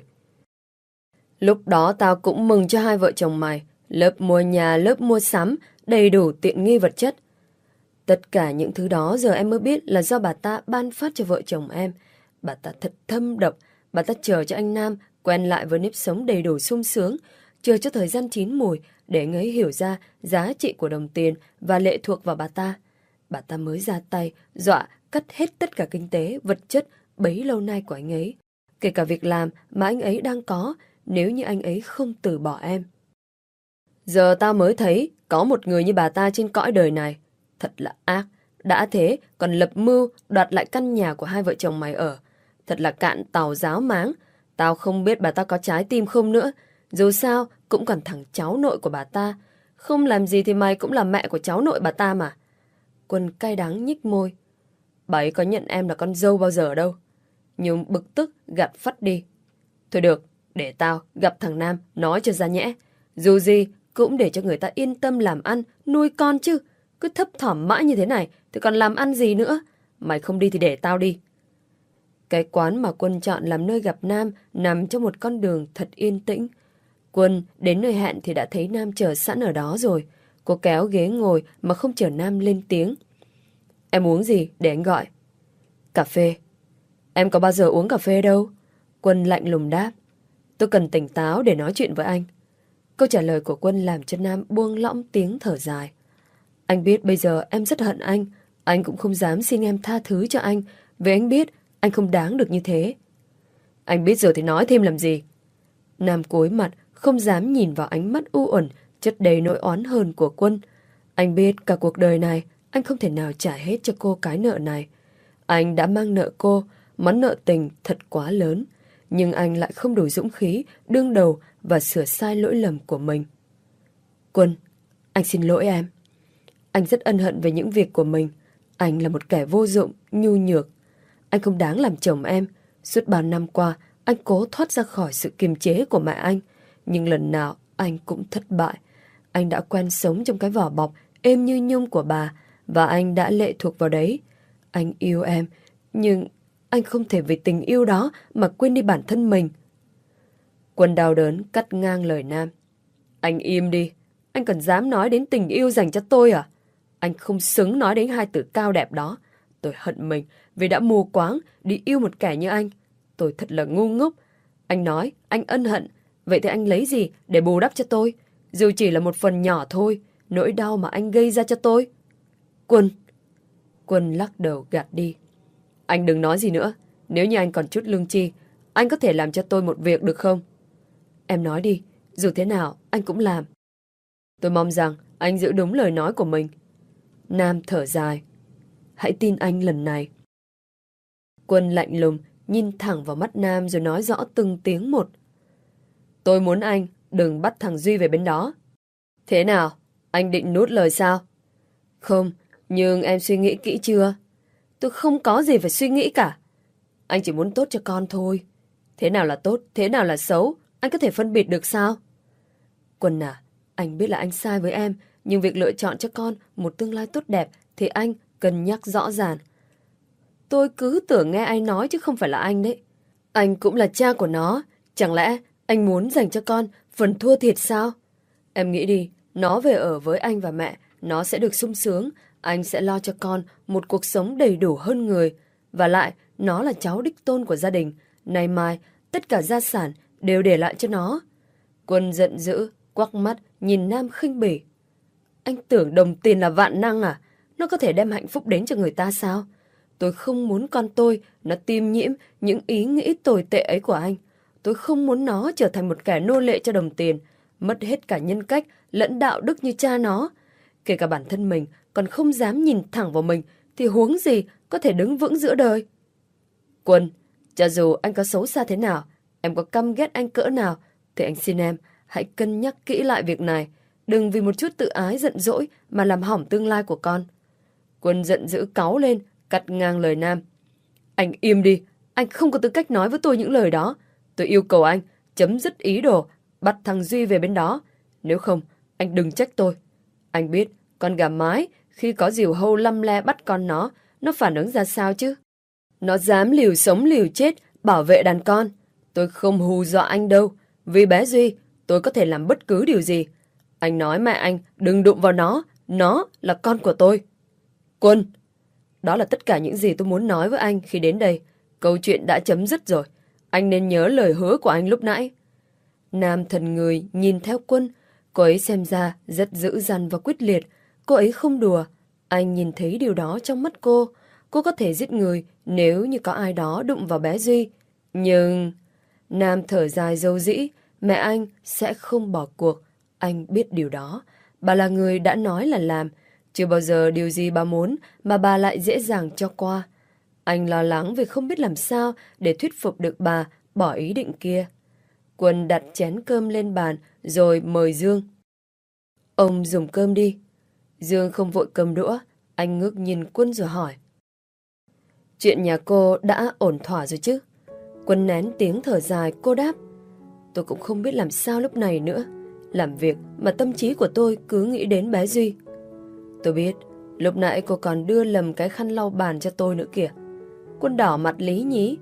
Lúc đó tao cũng mừng cho hai vợ chồng mày, lớp mua nhà, lớp mua sắm, đầy đủ tiện nghi vật chất. Tất cả những thứ đó giờ em mới biết là do bà ta ban phát cho vợ chồng em. Bà ta thật thâm độc, bà ta chờ cho anh Nam quen lại với nếp sống đầy đủ sung sướng, chờ cho thời gian chín mùi để anh ấy hiểu ra giá trị của đồng tiền và lệ thuộc vào bà ta. Bà ta mới ra tay, dọa cắt hết tất cả kinh tế, vật chất bấy lâu nay của anh ấy, kể cả việc làm mà anh ấy đang có nếu như anh ấy không từ bỏ em. Giờ tao mới thấy có một người như bà ta trên cõi đời này. Thật là ác. Đã thế còn lập mưu đoạt lại căn nhà của hai vợ chồng mày ở. Thật là cạn tàu giáo máng. Tao không biết bà ta có trái tim không nữa. Dù sao cũng còn thằng cháu nội của bà ta. Không làm gì thì mày cũng là mẹ của cháu nội bà ta mà. Quân cay đắng nhích môi. Bà ấy có nhận em là con dâu bao giờ đâu. Nhung bực tức gạt phắt đi. Thôi được, để tao gặp thằng Nam nói cho ra nhẽ. Dù gì cũng để cho người ta yên tâm làm ăn, nuôi con chứ. Cứ thấp thỏm mãi như thế này thì còn làm ăn gì nữa. Mày không đi thì để tao đi. Cái quán mà Quân chọn làm nơi gặp Nam nằm trong một con đường thật yên tĩnh. Quân đến nơi hẹn thì đã thấy Nam chờ sẵn ở đó rồi. Cô kéo ghế ngồi mà không chờ Nam lên tiếng. Em uống gì để anh gọi? Cà phê. Em có bao giờ uống cà phê đâu. Quân lạnh lùng đáp. Tôi cần tỉnh táo để nói chuyện với anh. Câu trả lời của Quân làm cho Nam buông lõng tiếng thở dài. Anh biết bây giờ em rất hận anh cũng không dám xin em tha thứ cho anh, vì anh biết anh không đáng được như thế. Anh biết rồi thì nói thêm làm gì? Nam cúi mặt, không dám nhìn vào ánh mắt u uẩn, chất đầy nỗi oán hờn của Quân. Anh biết cả cuộc đời này, anh không thể nào trả hết cho cô cái nợ này. Anh đã mang nợ cô, món nợ tình thật quá lớn. nhưng anh lại không đủ dũng khí đương đầu và sửa sai lỗi lầm của mình. Quân, anh xin lỗi em. Anh rất ân hận về những việc của mình. Anh là một kẻ vô dụng, nhu nhược. Anh không đáng làm chồng em. Suốt bao năm qua, anh cố thoát ra khỏi sự kiềm chế của mẹ anh. Nhưng lần nào anh cũng thất bại. Anh đã quen sống trong cái vỏ bọc êm như nhung của bà, và anh đã lệ thuộc vào đấy. Anh yêu em, nhưng anh không thể vì tình yêu đó mà quên đi bản thân mình. Quân đau đớn cắt ngang lời Nam. Anh im đi. Anh còn dám nói đến tình yêu dành cho tôi à? Anh không xứng nói đến hai từ cao đẹp đó. Tôi hận mình vì đã mù quáng đi yêu một kẻ như anh. Tôi thật là ngu ngốc. Anh nói anh ân hận. Vậy thì anh lấy gì để bù đắp cho tôi? Dù chỉ là một phần nhỏ thôi, nỗi đau mà anh gây ra cho tôi. Quân. Quân lắc đầu gạt đi. Anh đừng nói gì nữa. Nếu như anh còn chút lương tri, anh có thể làm cho tôi một việc được không? Em nói đi. Dù thế nào, anh cũng làm. Tôi mong rằng anh giữ đúng lời nói của mình. Nam thở dài. Hãy tin anh lần này. Quân lạnh lùng nhìn thẳng vào mắt Nam rồi nói rõ từng tiếng một. Tôi muốn anh đừng bắt thằng Duy về bên đó. Thế nào? Anh định nuốt lời sao? Không, nhưng em suy nghĩ kỹ chưa? Tôi không có gì phải suy nghĩ cả. Anh chỉ muốn tốt cho con thôi. Thế nào là tốt, thế nào là xấu, anh có thể phân biệt được sao? Quân à, anh biết là anh sai với em, nhưng việc lựa chọn cho con một tương lai tốt đẹp thì anh cân nhắc rõ ràng. Tôi cứ tưởng nghe anh nói chứ không phải là anh đấy. Anh cũng là cha của nó. Chẳng lẽ anh muốn dành cho con phần thua thiệt sao? Em nghĩ đi, nó về ở với anh và mẹ, nó sẽ được sung sướng. Anh sẽ lo cho con một cuộc sống đầy đủ hơn người. Và lại, nó là cháu đích tôn của gia đình. Nay mai, tất cả gia sản đều để lại cho nó. Quân giận dữ, quắc mắt, nhìn Nam khinh bỉ. Anh tưởng đồng tiền là vạn năng à? Nó có thể đem hạnh phúc đến cho người ta sao? Tôi không muốn con tôi nó tiêm nhiễm những ý nghĩ tồi tệ ấy của anh. Tôi không muốn nó trở thành một kẻ nô lệ cho đồng tiền, mất hết cả nhân cách lẫn đạo đức như cha nó. Kể cả bản thân mình còn không dám nhìn thẳng vào mình thì huống gì có thể đứng vững giữa đời. Quân, cho dù anh có xấu xa thế nào, em có căm ghét anh cỡ nào, thì anh xin em hãy cân nhắc kỹ lại việc này. Đừng vì một chút tự ái giận dỗi mà làm hỏng tương lai của con. Quân giận dữ cáu lên, cắt ngang lời Nam. Anh im đi, anh không có tư cách nói với tôi những lời đó. Tôi yêu cầu anh chấm dứt ý đồ bắt thằng Duy về bên đó. Nếu không, anh đừng trách tôi. Anh biết con gà mái khi có diều hâu lăm le bắt con nó phản ứng ra sao chứ? Nó dám liều sống liều chết bảo vệ đàn con. Tôi không hù dọa anh đâu. Vì bé Duy, tôi có thể làm bất cứ điều gì. Anh nói mẹ anh đừng đụng vào nó là con của tôi. Quân, đó là tất cả những gì tôi muốn nói với anh khi đến đây. Câu chuyện đã chấm dứt rồi. Anh nên nhớ lời hứa của anh lúc nãy. Nam thần người nhìn theo Quân. Cô ấy xem ra rất dữ dằn và quyết liệt. Cô ấy không đùa. Anh nhìn thấy điều đó trong mắt cô. Cô có thể giết người nếu như có ai đó đụng vào bé Duy. Nhưng... Nam thở dài dâu dĩ. Mẹ anh sẽ không bỏ cuộc. Anh biết điều đó. Bà là người đã nói là làm. Chưa bao giờ điều gì bà muốn mà bà lại dễ dàng cho qua. Anh lo lắng vì không biết làm sao để thuyết phục được bà bỏ ý định kia. Quân đặt chén cơm lên bàn rồi mời Dương. Ông dùng cơm đi. Dương không vội cầm đũa. Anh ngước nhìn Quân rồi hỏi. Chuyện nhà cô đã ổn thỏa rồi chứ? Quân nén tiếng thở dài, cô đáp. Tôi cũng không biết làm sao lúc này nữa. Làm việc mà tâm trí của tôi cứ nghĩ đến bé Duy. Tôi biết, lúc nãy cô còn đưa lầm cái khăn lau bàn cho tôi nữa kìa. Quân đỏ mặt lý nhí.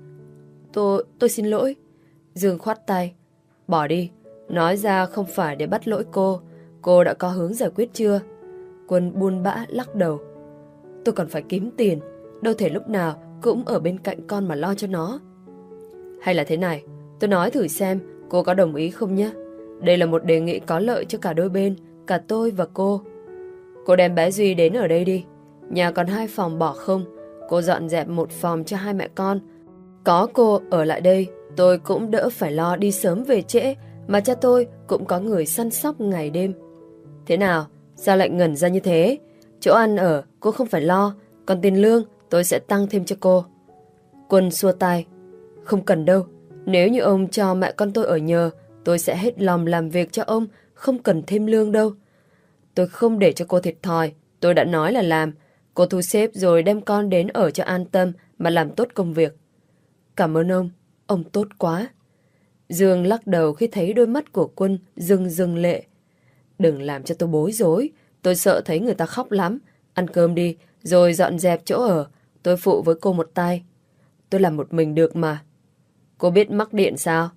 Tôi xin lỗi. Dương khoát tay. Bỏ đi, nói ra không phải để bắt lỗi cô. Cô đã có hướng giải quyết chưa? Quân buồn bã lắc đầu. Tôi còn phải kiếm tiền. Đâu thể lúc nào cũng ở bên cạnh con mà lo cho nó. Hay là thế này, tôi nói thử xem cô có đồng ý không nhé. Đây là một đề nghị có lợi cho cả đôi bên, cả tôi và cô. Cô đem bé Duy đến ở đây đi. Nhà còn 2 phòng bỏ không. Cô dọn dẹp 1 phòng cho 2 mẹ con. Có cô ở lại đây, tôi cũng đỡ phải lo đi sớm về trễ, mà cha tôi cũng có người săn sóc ngày đêm. Thế nào, sao lại ngẩn ra như thế? Chỗ ăn ở cô không phải lo, còn tiền lương tôi sẽ tăng thêm cho cô. Quân xua tay. Không cần đâu, Nếu như ông cho mẹ con tôi ở nhờ, tôi sẽ hết lòng làm việc cho ông, không cần thêm lương đâu. Tôi không để cho cô thiệt thòi, tôi đã nói là làm. Cô thu xếp rồi đem con đến ở cho an tâm mà làm tốt công việc. Cảm ơn ông tốt quá. Dương lắc đầu khi thấy đôi mắt của Quân rưng rưng lệ. Đừng làm cho tôi bối rối, tôi sợ thấy người ta khóc lắm. Ăn cơm đi, rồi dọn dẹp chỗ ở, tôi phụ với cô một tay. Tôi làm một mình được mà. Cô biết mắc điện sao?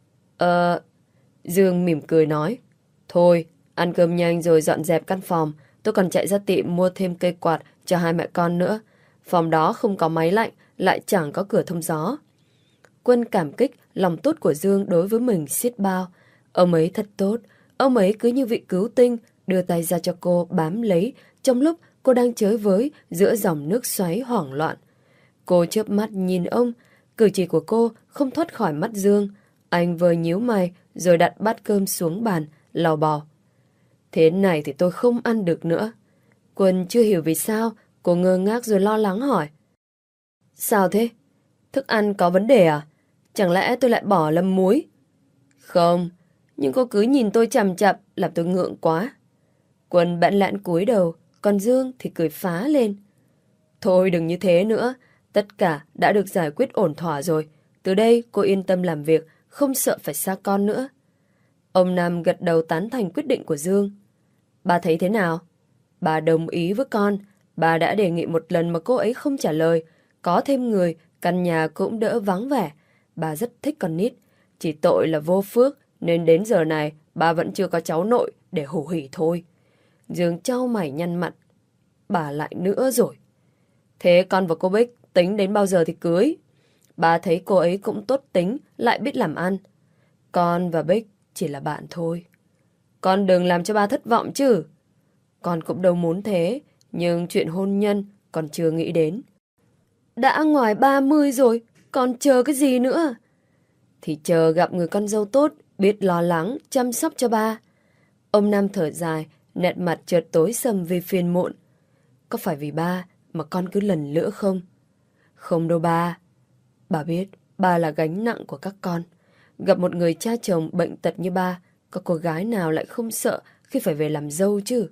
Dương mỉm cười nói. Thôi, ăn cơm nhanh rồi dọn dẹp căn phòng. Tôi còn chạy ra tiệm mua thêm cây quạt cho hai mẹ con nữa. Phòng đó không có máy lạnh, lại chẳng có cửa thông gió. Quân cảm kích lòng tốt của Dương đối với mình xiết bao. Ông ấy thật tốt, ông ấy cứ như vị cứu tinh, đưa tay ra cho cô bám lấy trong lúc cô đang chới với giữa dòng nước xoáy hoảng loạn. Cô chớp mắt nhìn ông, cử chỉ của cô không thoát khỏi mắt Dương. Anh vừa nhíu mày rồi đặt bát cơm xuống bàn, lò bò. Thế này thì tôi không ăn được nữa. Quân chưa hiểu vì sao, cô ngơ ngác rồi lo lắng hỏi. Sao thế? Thức ăn có vấn đề à? Chẳng lẽ tôi lại bỏ lầm muối? Không, nhưng cô cứ nhìn tôi chằm chặp làm tôi ngượng quá. Quân bẽn lẽn cúi đầu, còn Dương thì cười phá lên. Thôi đừng như thế nữa, tất cả đã được giải quyết ổn thỏa rồi. Từ đây cô yên tâm làm việc, không sợ phải xa con nữa. Ông Nam gật đầu tán thành quyết định của Dương. Bà thấy thế nào? Bà đồng ý với con. Bà đã đề nghị một lần mà cô ấy không trả lời. Có thêm người, căn nhà cũng đỡ vắng vẻ. Bà rất thích con nít. Chỉ tội là vô phước, nên đến giờ này bà vẫn chưa có cháu nội để hủ hỉ thôi. Dương chau mày nhăn mặt. Bà lại nữa rồi. Thế con và cô Bích tính đến bao giờ thì cưới? Bà thấy cô ấy cũng tốt tính, lại biết làm ăn. Con và Bích chỉ là bạn thôi. Con đừng làm cho ba thất vọng chứ. Con cũng đâu muốn thế, nhưng chuyện hôn nhân còn chưa nghĩ đến. Đã ngoài 30 rồi, còn chờ cái gì nữa? Thì chờ gặp người con dâu tốt, biết lo lắng, chăm sóc cho ba. Ông Nam thở dài, nét mặt chợt tối sầm vì phiền muộn. Có phải vì ba mà con cứ lần lữa không? Không đâu ba. Bà biết, ba là gánh nặng của các con. Gặp một người cha chồng bệnh tật như ba, có cô gái nào lại không sợ khi phải về làm dâu chứ?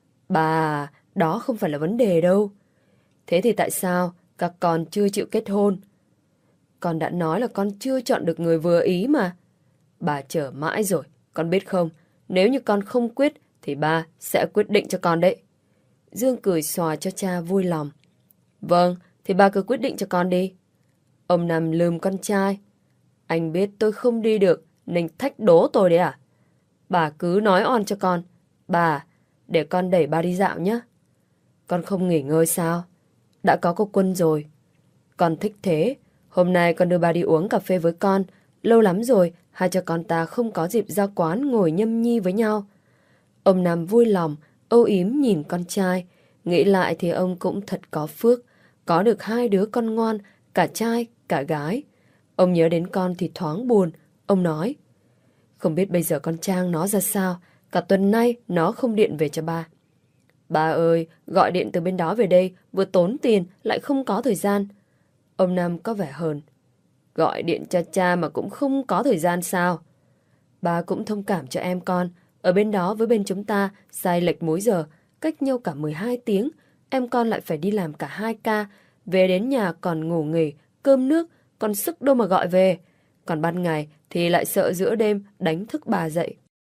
Bà, đó không phải là vấn đề đâu. Thế thì tại sao các con chưa chịu kết hôn? Con đã nói là con chưa chọn được người vừa ý mà. Bà chờ mãi rồi, con biết không? Nếu như con không quyết thì ba sẽ quyết định cho con đấy. Dương cười xòa cho cha vui lòng. Vâng, thì ba cứ quyết định cho con đi. Ông Nam lườm con trai. Anh biết tôi không đi được nên thách đố tôi đấy à? Bà cứ nói on cho con. Bà, để con đẩy ba đi dạo nhé. Con không nghỉ ngơi sao? Đã có cô Quân rồi. Con thích thế. Hôm nay con đưa ba đi uống cà phê với con. Lâu lắm rồi, hai cha con ta không có dịp ra quán ngồi nhâm nhi với nhau. Ông Nam vui lòng, âu yếm nhìn con trai. Nghĩ lại thì ông cũng thật có phước. Có được hai đứa con ngoan, cả trai, cả gái. Ông nhớ đến con thì thoáng buồn. Ông nói, không biết bây giờ con Trang nó ra sao. Cả tuần nay nó không điện về cho ba. Ba ơi, gọi điện từ bên đó về đây, vừa tốn tiền, lại không có thời gian. Ông Nam có vẻ hờn. Gọi điện cho cha mà cũng không có thời gian sao? Ba cũng thông cảm cho em con. Ở bên đó với bên chúng ta, sai lệch múi giờ, cách nhau cả 12 tiếng. Em con lại phải đi làm cả 2 ca. Về đến nhà còn ngủ nghỉ, cơm nước, còn sức đâu mà gọi về. Còn ban ngày thì lại sợ giữa đêm đánh thức bà dậy.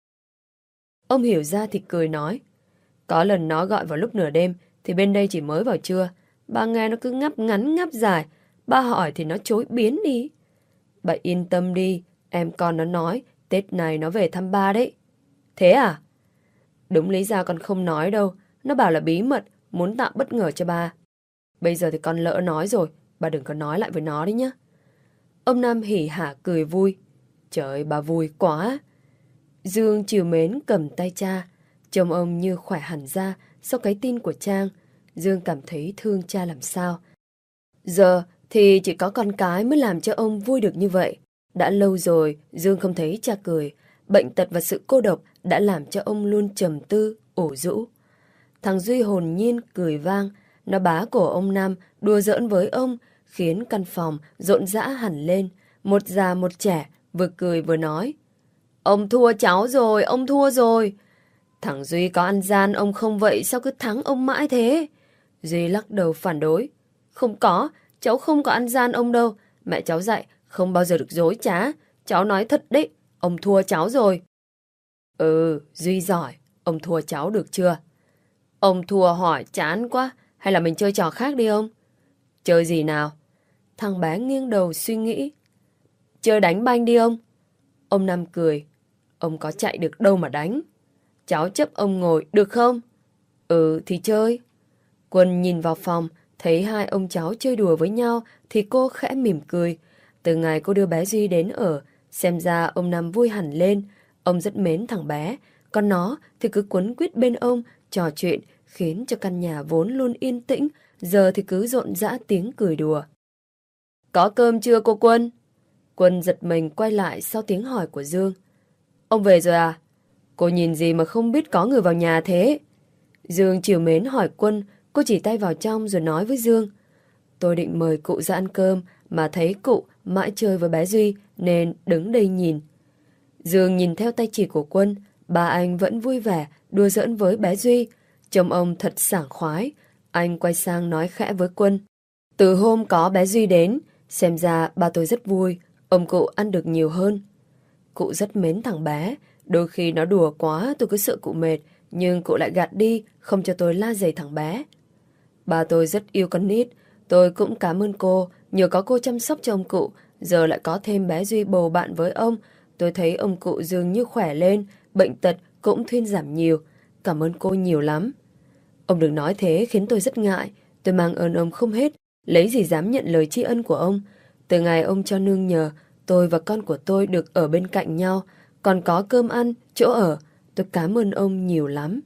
Ông hiểu ra thì cười nói. Có lần nó gọi vào lúc nửa đêm thì bên đây chỉ mới vào trưa. Ba nghe nó cứ ngáp ngắn ngáp dài. Ba hỏi thì nó chối biến đi. Bà yên tâm đi, em con nó nói Tết này nó về thăm ba đấy. Thế à? Đúng lý ra con không nói đâu. Nó bảo là bí mật, muốn tạo bất ngờ cho ba. Bây giờ thì con lỡ nói rồi, bà đừng có nói lại với nó đấy nhá. Ông Nam hỉ hả cười vui. Trời, bà vui quá. Dương trìu mến cầm tay cha. Trông ông như khỏe hẳn ra sau cái tin của Trang. Dương cảm thấy thương cha làm sao. Giờ thì chỉ có con cái mới làm cho ông vui được như vậy. Đã lâu rồi Dương không thấy cha cười. Bệnh tật và sự cô độc đã làm cho ông luôn trầm tư, ủ rũ. Thằng Duy hồn nhiên cười vang. Nó bá cổ ông Nam, đùa giỡn với ông, khiến căn phòng rộn rã hẳn lên. một già một trẻ, vừa cười vừa nói. Ông thua cháu rồi, ông thua rồi. Thằng Duy có ăn gian ông không vậy sao cứ thắng ông mãi thế? Duy lắc đầu phản đối. Không có, cháu không có ăn gian ông đâu. Mẹ cháu dạy, không bao giờ được dối trá. Cháu nói thật đấy, ông thua cháu rồi. Ừ, Duy giỏi, ông thua cháu được chưa? Ông thua hỏi chán quá, hay là mình chơi trò khác đi ông? Chơi gì nào? Thằng bé nghiêng đầu suy nghĩ. Chơi đánh banh đi ông. Ông Năm cười. Ông có chạy được đâu mà đánh. Cháu chấp ông ngồi, được không? Ừ, thì chơi. Quân nhìn vào phòng, thấy hai ông cháu chơi đùa với nhau, thì cô khẽ mỉm cười. Từ ngày cô đưa bé Duy đến ở, xem ra ông Năm vui hẳn lên. Ông rất mến thằng bé, còn nó thì cứ quấn quýt bên ông, trò chuyện, khiến cho căn nhà vốn luôn yên tĩnh, giờ thì cứ rộn rã tiếng cười đùa. Có cơm chưa cô Quân? Quân giật mình quay lại sau tiếng hỏi của Dương. Ông về rồi à? Cô nhìn gì mà không biết có người vào nhà thế? Dương trìu mến hỏi Quân, cô chỉ tay vào trong rồi nói với Dương. Tôi định mời cụ ra ăn cơm, mà thấy cụ mãi chơi với bé Duy, nên đứng đây nhìn. Dương nhìn theo tay chỉ của Quân, ba anh vẫn vui vẻ, đùa giỡn với bé Duy. Trông ông thật sảng khoái. Anh quay sang nói khẽ với Quân. Từ hôm có bé Duy đến, xem ra ba tôi rất vui, ông cụ ăn được nhiều hơn. Cụ rất mến thằng bé, đôi khi nó đùa quá tôi cứ sợ cụ mệt, nhưng cụ lại gạt đi, không cho tôi la dày thằng bé. Ba tôi rất yêu con nít, tôi cũng cảm ơn cô, nhờ có cô chăm sóc cho ông cụ, giờ lại có thêm bé Duy bầu bạn với ông, tôi thấy ông cụ dường như khỏe lên, bệnh tật cũng thuyên giảm nhiều, cảm ơn cô nhiều lắm. Ông đừng nói thế khiến tôi rất ngại, tôi mang ơn ông không hết, lấy gì dám nhận lời tri ân của ông. Từ ngày ông cho nương nhờ, tôi và con của tôi được ở bên cạnh nhau, còn có cơm ăn, chỗ ở, tôi cảm ơn ông nhiều lắm.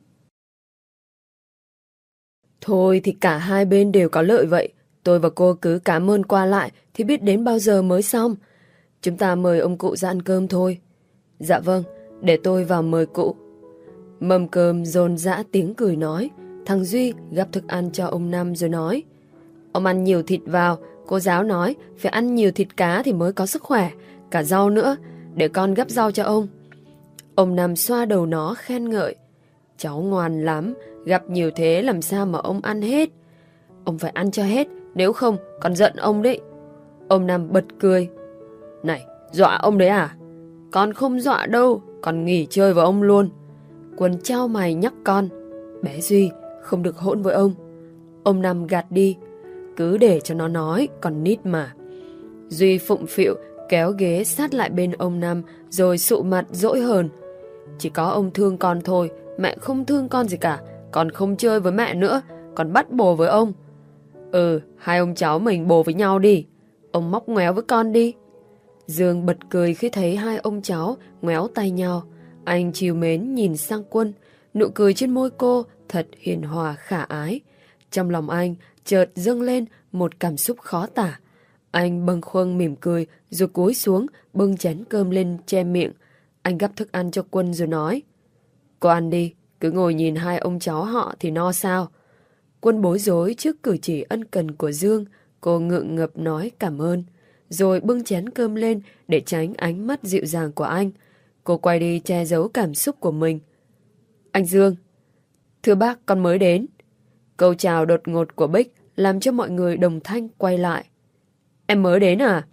Thôi thì cả hai bên đều có lợi vậy, tôi và cô cứ cảm ơn qua lại thì biết đến bao giờ mới xong. Chúng ta mời ông cụ ra ăn cơm thôi. Dạ vâng, để tôi vào mời cụ. Mâm cơm dồn dã tiếng cười nói. Thằng Duy gắp thức ăn cho ông Năm rồi nói. Ông ăn nhiều thịt vào, cô giáo nói phải ăn nhiều thịt cá thì mới có sức khỏe, cả rau nữa, để con gắp rau cho ông. Ông Năm xoa đầu nó khen ngợi. Cháu ngoan lắm, gặp nhiều thế làm sao mà ông ăn hết. Ông phải ăn cho hết, nếu không con giận ông đấy. Ông Năm bật cười. Này, dọa ông đấy à? Con không dọa đâu, con nghỉ chơi với ông luôn. Quân trao mày nhắc con. Bé Duy không được hỗn với ông. Ông Năm gạt đi. Cứ để cho nó nói, còn nít mà. Duy phụng phịu kéo ghế sát lại bên ông Năm rồi sụ mặt dỗi hờn. Chỉ có ông thương con thôi, mẹ không thương con gì cả. Con không chơi với mẹ nữa, con bắt bồ với ông. Ừ, hai ông cháu mình bồ với nhau đi. Ông móc ngoéo với con đi. Dương bật cười khi thấy hai ông cháu ngoéo tay nhau. Anh trìu mến nhìn sang Quân. Nụ cười trên môi cô thật hiền hòa khả ái. Trong lòng anh chợt dâng lên một cảm xúc khó tả. Anh bâng khuâng mỉm cười rồi cúi xuống bưng chén cơm lên che miệng. Anh gắp thức ăn cho Quân rồi nói. Cô ăn đi, cứ ngồi nhìn hai ông cháu họ thì no sao. Quân bối rối trước cử chỉ ân cần của Dương. Cô ngượng ngập nói cảm ơn, rồi bưng chén cơm lên để tránh ánh mắt dịu dàng của anh. Cô quay đi che giấu cảm xúc của mình. Anh Dương. Thưa bác, con mới đến. Câu chào đột ngột của Bích làm cho mọi người đồng thanh quay lại. Em mới đến à?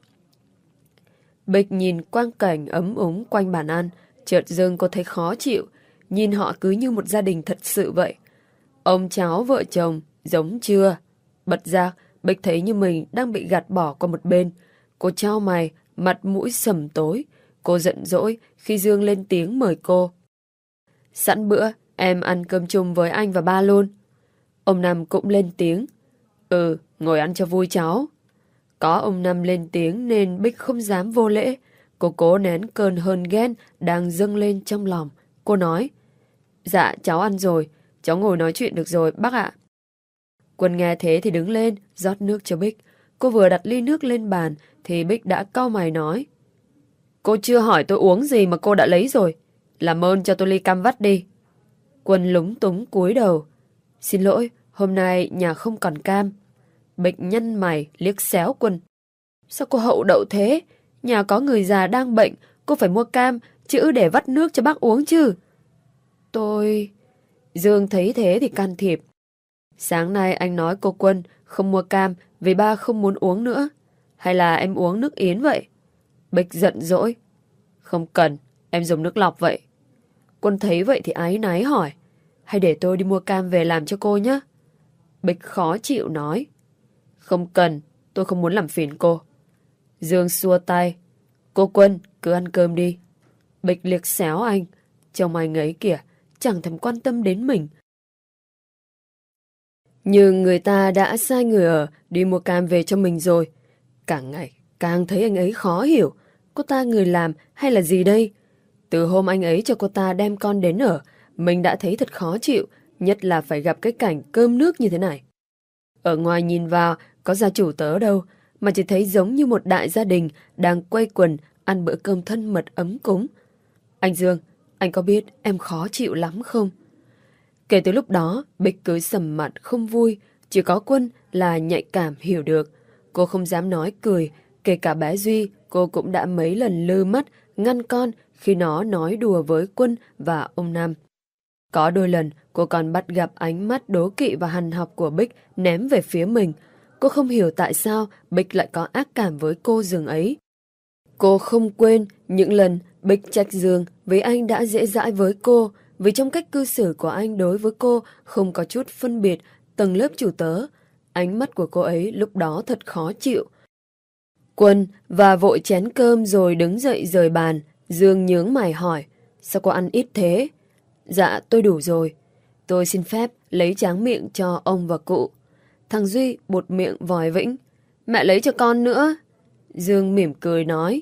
Bích nhìn quang cảnh ấm úng quanh bàn ăn, chợt dưng cô thấy khó chịu, nhìn họ cứ như một gia đình thật sự vậy. Ông cháu vợ chồng, giống chưa? Bật giác, Bích thấy như mình đang bị gạt bỏ qua một bên. Cô chau mày, mặt mũi sầm tối. Cô giận dỗi khi Dương lên tiếng mời cô. Sẵn bữa, em ăn cơm chung với anh và ba luôn. Ông Năm cũng lên tiếng. Ừ, ngồi ăn cho vui cháu. Có ông Năm lên tiếng nên Bích không dám vô lễ. Cô cố nén cơn hờn ghen đang dâng lên trong lòng. Cô nói. Dạ, cháu ăn rồi. Cháu ngồi nói chuyện được rồi, bác ạ. Quân nghe thế thì đứng lên, rót nước cho Bích. Cô vừa đặt ly nước lên bàn thì Bích đã cau mày nói. Cô chưa hỏi tôi uống gì mà cô đã lấy rồi. Làm ơn cho tôi ly cam vắt đi. Quân lúng túng cúi đầu. Xin lỗi, hôm nay nhà không còn cam. Bích nhăn mày liếc xéo Quân. Sao cô hậu đậu thế? Nhà có người già đang bệnh, cô phải mua cam, chứ để vắt nước cho bác uống chứ. Tôi... Dương thấy thế thì can thiệp. Sáng nay anh nói cô Quân không mua cam vì ba không muốn uống nữa. Hay là em uống nước yến vậy? Bích giận dỗi. Không cần, em dùng nước lọc vậy. Quân thấy vậy thì áy náy hỏi. Hay để tôi đi mua cam về làm cho cô nhé? Bích khó chịu nói. Không cần, tôi không muốn làm phiền cô. Dương xua tay. Cô Quân, cứ ăn cơm đi. Bích liếc xéo anh. Trông anh ấy kìa, chẳng thèm quan tâm đến mình. Nhưng người ta đã sai người ở đi mua cam về cho mình rồi. Càng ngày càng thấy anh ấy khó hiểu. Cô ta người làm hay là gì đây? Từ hôm anh ấy cho cô ta đem con đến ở, mình đã thấy thật khó chịu, nhất là phải gặp cái cảnh cơm nước như thế này. Ở ngoài nhìn vào, có gia chủ tớ đâu, mà chỉ thấy giống như một đại gia đình đang quây quần ăn bữa cơm thân mật ấm cúng. Anh Dương, anh có biết em khó chịu lắm không? Kể từ lúc đó, Bích cứ sầm mặt không vui, chỉ có Quân là nhạy cảm hiểu được. Cô không dám nói cười, kể cả bé Duy, cô cũng đã mấy lần lơ mắt ngăn con khi nó nói đùa với Quân và ông Nam. Có đôi lần cô còn bắt gặp ánh mắt đố kỵ và hằn học của Bích ném về phía mình. Cô không hiểu tại sao Bích lại có ác cảm với cô dường ấy. Cô không quên những lần Bích trách Dương vì anh đã dễ dãi với cô, vì trong cách cư xử của anh đối với cô không có chút phân biệt tầng lớp chủ tớ. Ánh mắt của cô ấy lúc đó thật khó chịu. Quân và vội chén cơm rồi đứng dậy rời bàn. Dương nhướng mày hỏi, sao cô ăn ít thế? Dạ tôi đủ rồi. Tôi xin phép lấy tráng miệng cho ông và cụ. Thằng Duy bụt miệng vòi vĩnh. Mẹ lấy cho con nữa. Dương mỉm cười nói.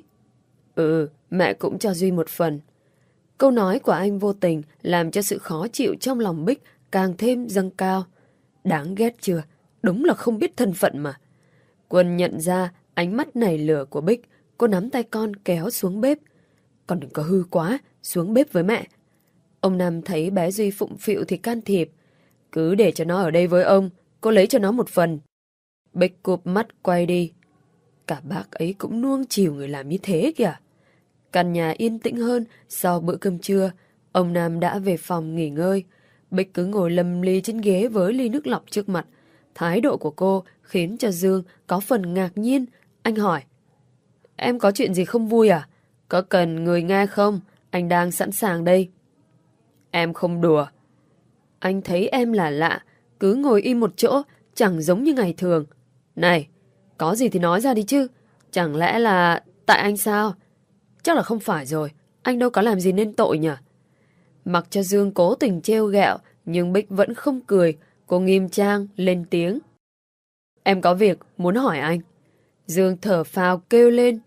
Mẹ cũng cho Duy một phần. Câu nói của anh vô tình làm cho sự khó chịu trong lòng Bích càng thêm dâng cao. Đáng ghét chưa? Đúng là không biết thân phận mà. Quân nhận ra ánh mắt nảy lửa của Bích. Cô nắm tay con kéo xuống bếp. Con đừng có hư quá, xuống bếp với mẹ. Ông Nam thấy bé Duy phụng phịu thì can thiệp. Cứ để cho nó ở đây với ông, cô lấy cho nó một phần. Bích cụp mắt quay đi. Cả bác ấy cũng nuông chiều người làm như thế kìa. Căn nhà yên tĩnh hơn sau bữa cơm trưa. Ông Nam đã về phòng nghỉ ngơi. Bích cứ ngồi lầm ly trên ghế với ly nước lọc trước mặt. Thái độ của cô khiến cho Dương có phần ngạc nhiên. Anh hỏi. Em có chuyện gì không vui à? Có cần người nghe không? Anh đang sẵn sàng đây. Em không đùa. Anh thấy em là lạ. Cứ ngồi im một chỗ, chẳng giống như ngày thường. Này, có gì thì nói ra đi chứ. Chẳng lẽ là tại anh sao? Chắc là không phải rồi. Anh đâu có làm gì nên tội nhỉ? Mặc cho Dương cố tình trêu ghẹo, nhưng Bích vẫn không cười. Cô nghiêm trang lên tiếng. Em có việc muốn hỏi anh. Dương thở phào kêu lên.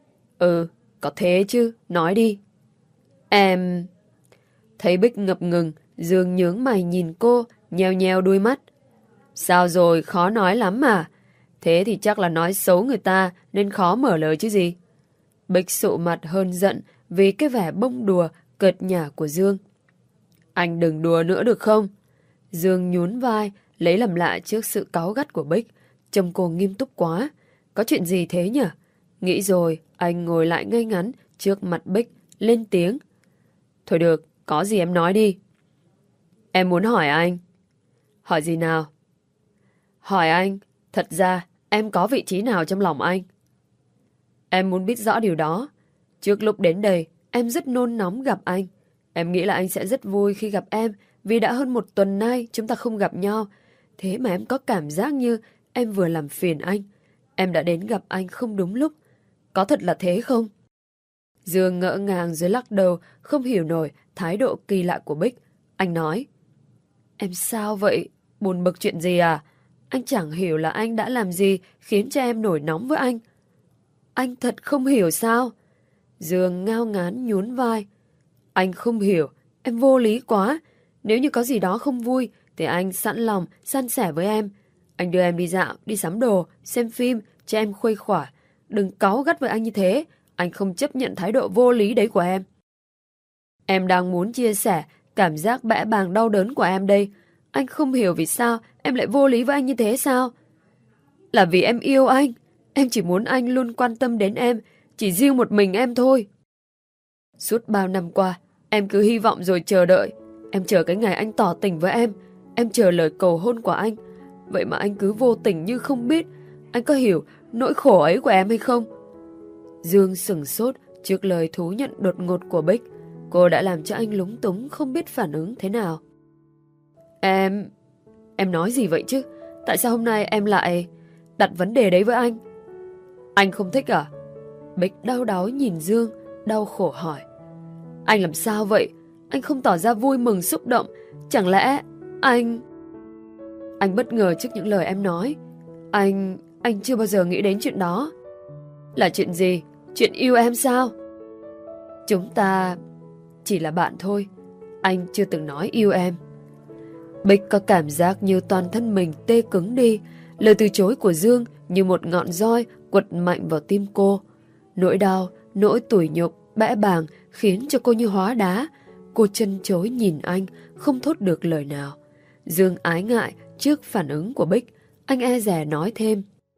Có thế chứ, nói đi. Em... Thấy Bích ngập ngừng, Dương nhướng mày nhìn cô, nheo nheo đuôi mắt. Sao rồi, khó nói lắm mà. Thế thì chắc là nói xấu người ta nên khó mở lời chứ gì. Bích sụ mặt hơn giận vì cái vẻ bông đùa, cợt nhả của Dương. Anh đừng đùa nữa được không? Dương nhún vai, lấy làm lạ trước sự cáu gắt của Bích. Trông cô nghiêm túc quá. Có chuyện gì thế nhỉ? Nghĩ rồi, anh ngồi lại ngây ngắn trước mặt Bích, lên tiếng. Thôi được, có gì em nói đi. Em muốn hỏi anh. Hỏi gì nào? Hỏi anh, thật ra em có vị trí nào trong lòng anh? Em muốn biết rõ điều đó. Trước lúc đến đây, em rất nôn nóng gặp anh. Em nghĩ là anh sẽ rất vui khi gặp em, vì đã hơn 1 tuần nay chúng ta không gặp nhau. Thế mà em có cảm giác như em vừa làm phiền anh. Em đã đến gặp anh không đúng lúc. Có thật là thế không? Dương ngỡ ngàng rồi lắc đầu, không hiểu nổi thái độ kỳ lạ của Bích. Anh nói. Em sao vậy? Buồn bực chuyện gì à? Anh chẳng hiểu là anh đã làm gì khiến cho em nổi nóng với anh. Anh thật không hiểu sao? Dương ngao ngán nhún vai. Anh không hiểu, em vô lý quá. Nếu như có gì đó không vui thì anh sẵn lòng san sẻ với em. Anh đưa em đi dạo, đi sắm đồ, xem phim, cho em khuây khỏa. Đừng cáu gắt với anh như thế. Anh không chấp nhận thái độ vô lý đấy của em. Em đang muốn chia sẻ cảm giác bẽ bàng đau đớn của em đây. Anh không hiểu vì sao em lại vô lý với anh như thế sao? Là vì em yêu anh. Em chỉ muốn anh luôn quan tâm đến em, chỉ riêng một mình em thôi. Suốt bao năm qua, em cứ hy vọng rồi chờ đợi. Em chờ cái ngày anh tỏ tình với em chờ lời cầu hôn của anh. Vậy mà anh cứ vô tình như không biết. Anh có hiểu nỗi khổ ấy của em hay không? Dương sửng sốt trước lời thú nhận đột ngột của Bích. Cô đã làm cho anh lúng túng không biết phản ứng thế nào. Em nói gì vậy chứ? Tại sao hôm nay em lại đặt vấn đề đấy với anh? Anh không thích à? Bích đau đáu nhìn Dương, đau khổ hỏi. Anh làm sao vậy? Anh không tỏ ra vui mừng xúc động. Chẳng lẽ anh bất ngờ trước những lời em nói. Anh chưa bao giờ nghĩ đến chuyện đó. Là chuyện gì? Chuyện yêu em sao? Chúng ta chỉ là bạn thôi. Anh chưa từng nói yêu em. Bích có cảm giác như toàn thân mình tê cứng đi. Lời từ chối của Dương như một ngọn roi quật mạnh vào tim cô. Nỗi đau, nỗi tủi nhục, bẽ bàng khiến cho cô như hóa đá. Cô chân chối nhìn anh, không thốt được lời nào. Dương ái ngại trước phản ứng của Bích. Anh e dè nói thêm.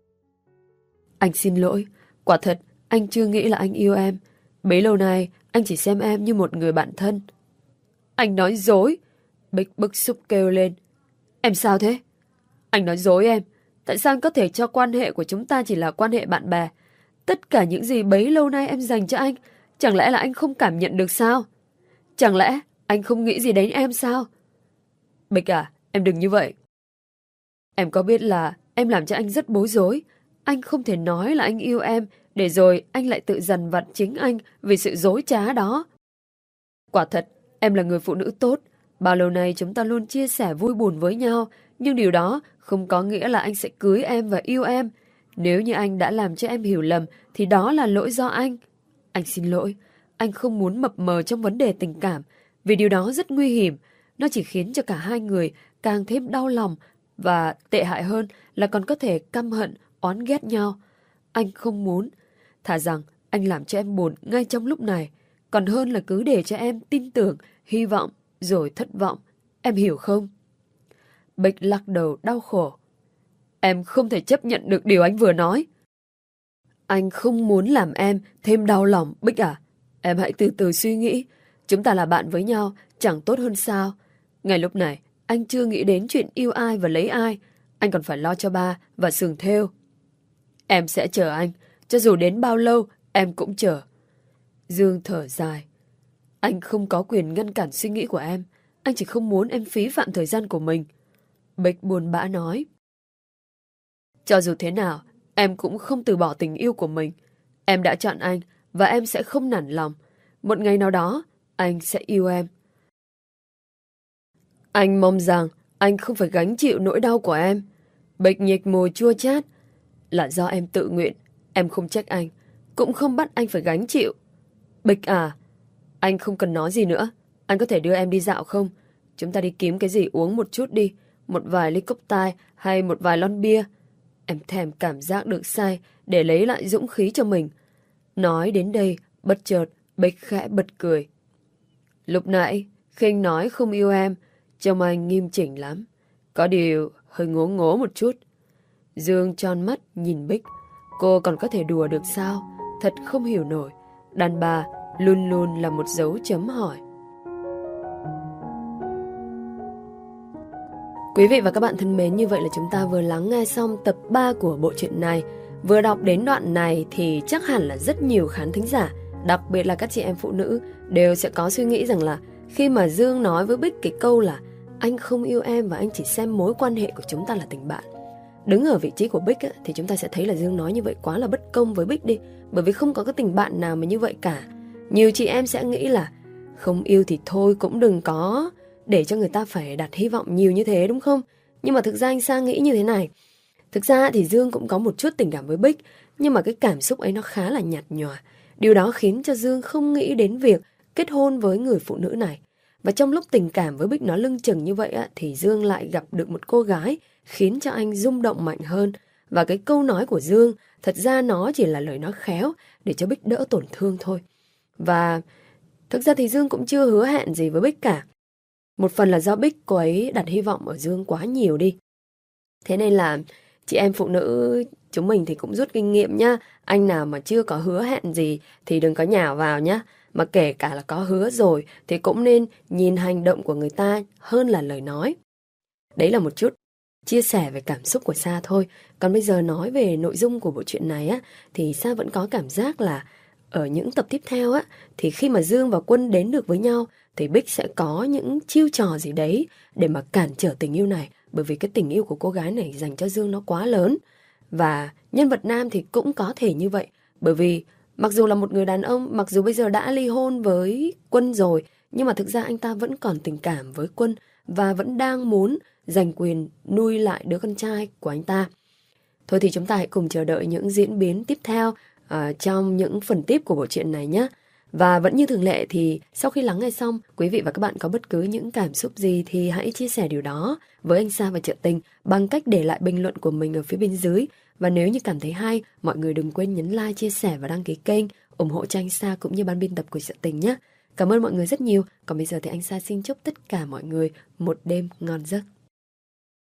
Anh xin lỗi. Quả thật, anh chưa nghĩ là anh yêu em. Bấy lâu nay, anh chỉ xem em như một người bạn thân. Anh nói dối. Bích bức xúc kêu lên. Em sao thế? Anh nói dối em. Tại sao anh có thể cho quan hệ của chúng ta chỉ là quan hệ bạn bè? Tất cả những gì bấy lâu nay em dành cho anh, chẳng lẽ là anh không cảm nhận được sao? Chẳng lẽ anh không nghĩ gì đến em sao? Bích à, em đừng như vậy. Em có biết là em làm cho anh rất bối rối. Anh không thể nói là anh yêu em, để rồi anh lại tự dằn vặt chính anh vì sự dối trá đó. Quả thật, em là người phụ nữ tốt. Bao lâu nay chúng ta luôn chia sẻ vui buồn với nhau, nhưng điều đó không có nghĩa là anh sẽ cưới em và yêu em. Nếu như anh đã làm cho em hiểu lầm, thì đó là lỗi do anh. Anh xin lỗi, anh không muốn mập mờ trong vấn đề tình cảm, vì điều đó rất nguy hiểm. Nó chỉ khiến cho cả hai người càng thêm đau lòng, và tệ hại hơn là còn có thể căm hận, oán ghét nhau. Anh không muốn. Thà rằng anh làm cho em buồn ngay trong lúc này, còn hơn là cứ để cho em tin tưởng, hy vọng, rồi thất vọng. Em hiểu không? Bích lắc đầu đau khổ. Em không thể chấp nhận được điều anh vừa nói. Anh không muốn làm em thêm đau lòng, Bích à. Em hãy từ từ suy nghĩ. Chúng ta là bạn với nhau, chẳng tốt hơn sao? Ngay lúc này, anh chưa nghĩ đến chuyện yêu ai và lấy ai. Anh còn phải lo cho ba và sừng thêu. Em sẽ chờ anh. Cho dù đến bao lâu, em cũng chờ. Dương thở dài. Anh không có quyền ngăn cản suy nghĩ của em. Anh chỉ không muốn em phí phạm thời gian của mình. Bích buồn bã nói. Cho dù thế nào, em cũng không từ bỏ tình yêu của mình. Em đã chọn anh và em sẽ không nản lòng. Một ngày nào đó, anh sẽ yêu em. Anh mong rằng anh không phải gánh chịu nỗi đau của em. Bích nhếch môi chua chát. Là do em tự nguyện. Em không trách anh, cũng không bắt anh phải gánh chịu. Bích à, anh không cần nói gì nữa. Anh có thể đưa em đi dạo không? Chúng ta đi kiếm cái gì uống một chút đi. Một vài ly cốc tai hay một vài lon bia. Em thèm cảm giác được say để lấy lại dũng khí cho mình. Nói đến đây, bất chợt, Bích khẽ bật cười. Lúc nãy, Khinh nói không yêu em, trông anh nghiêm chỉnh lắm. Có điều hơi ngố ngố một chút. Dương tròn mắt nhìn Bích. Cô còn có thể đùa được sao? Thật không hiểu nổi. Đàn bà luôn luôn là một dấu chấm hỏi. Quý vị và các bạn thân mến, như vậy là chúng ta vừa lắng nghe xong tập 3 của bộ truyện này. Vừa đọc đến đoạn này thì chắc hẳn là rất nhiều khán thính giả, đặc biệt là các chị em phụ nữ, đều sẽ có suy nghĩ rằng là khi mà Dương nói với Bích cái câu là anh không yêu em và anh chỉ xem mối quan hệ của chúng ta là tình bạn. Đứng ở vị trí của Bích á, thì chúng ta sẽ thấy là Dương nói như vậy quá là bất công với Bích đi. Bởi vì không có cái tình bạn nào mà như vậy cả. Nhiều chị em sẽ nghĩ là không yêu thì thôi, cũng đừng có để cho người ta phải đặt hy vọng nhiều như thế, đúng không? Nhưng mà thực ra anh Sang nghĩ như thế này. Thực ra thì Dương cũng có một chút tình cảm với Bích, nhưng mà cái cảm xúc ấy nó khá là nhạt nhòa. Điều đó khiến cho Dương không nghĩ đến việc kết hôn với người phụ nữ này. Và trong lúc tình cảm với Bích nó lưng chừng như vậy á, thì Dương lại gặp được một cô gái khiến cho anh rung động mạnh hơn. Và cái câu nói của Dương thật ra nó chỉ là lời nói khéo để cho Bích đỡ tổn thương thôi. Và thực ra thì Dương cũng chưa hứa hẹn gì với Bích cả. Một phần là do Bích cô ấy đặt hy vọng ở Dương quá nhiều đi. Thế nên là Chị em phụ nữ chúng mình thì cũng rút kinh nghiệm nhá. Anh nào mà chưa có hứa hẹn gì thì đừng có nhào vào nhá. Mà kể cả là có hứa rồi thì cũng nên nhìn hành động của người ta hơn là lời nói. Đấy là một chút chia sẻ về cảm xúc của Sa thôi. Còn bây giờ nói về nội dung của bộ truyện này á, thì Sa vẫn có cảm giác là ở những tập tiếp theo á, thì khi mà Dương và Quân đến được với nhau thì Bích sẽ có những chiêu trò gì đấy để mà cản trở tình yêu này. Bởi vì cái tình yêu của cô gái này dành cho Dương nó quá lớn. Và nhân vật nam thì cũng có thể như vậy. Bởi vì mặc dù là một người đàn ông, mặc dù bây giờ đã ly hôn với Quân rồi, nhưng mà thực ra anh ta vẫn còn tình cảm với Quân và vẫn đang muốn giành quyền nuôi lại đứa con trai của anh ta. Thôi thì chúng ta hãy cùng chờ đợi những diễn biến tiếp theo trong những phần tiếp của bộ truyện này nhé. Và vẫn như thường lệ thì sau khi lắng nghe xong, quý vị và các bạn có bất cứ những cảm xúc gì thì hãy chia sẻ điều đó với anh Sa và Trợ Tình bằng cách để lại bình luận của mình ở phía bên dưới. Và nếu như cảm thấy hay, mọi người đừng quên nhấn like, chia sẻ và đăng ký kênh, ủng hộ cho anh Sa cũng như ban biên tập của Trợ Tình nhé. Cảm ơn mọi người rất nhiều. Còn bây giờ thì anh Sa xin chúc tất cả mọi người một đêm ngon giấc.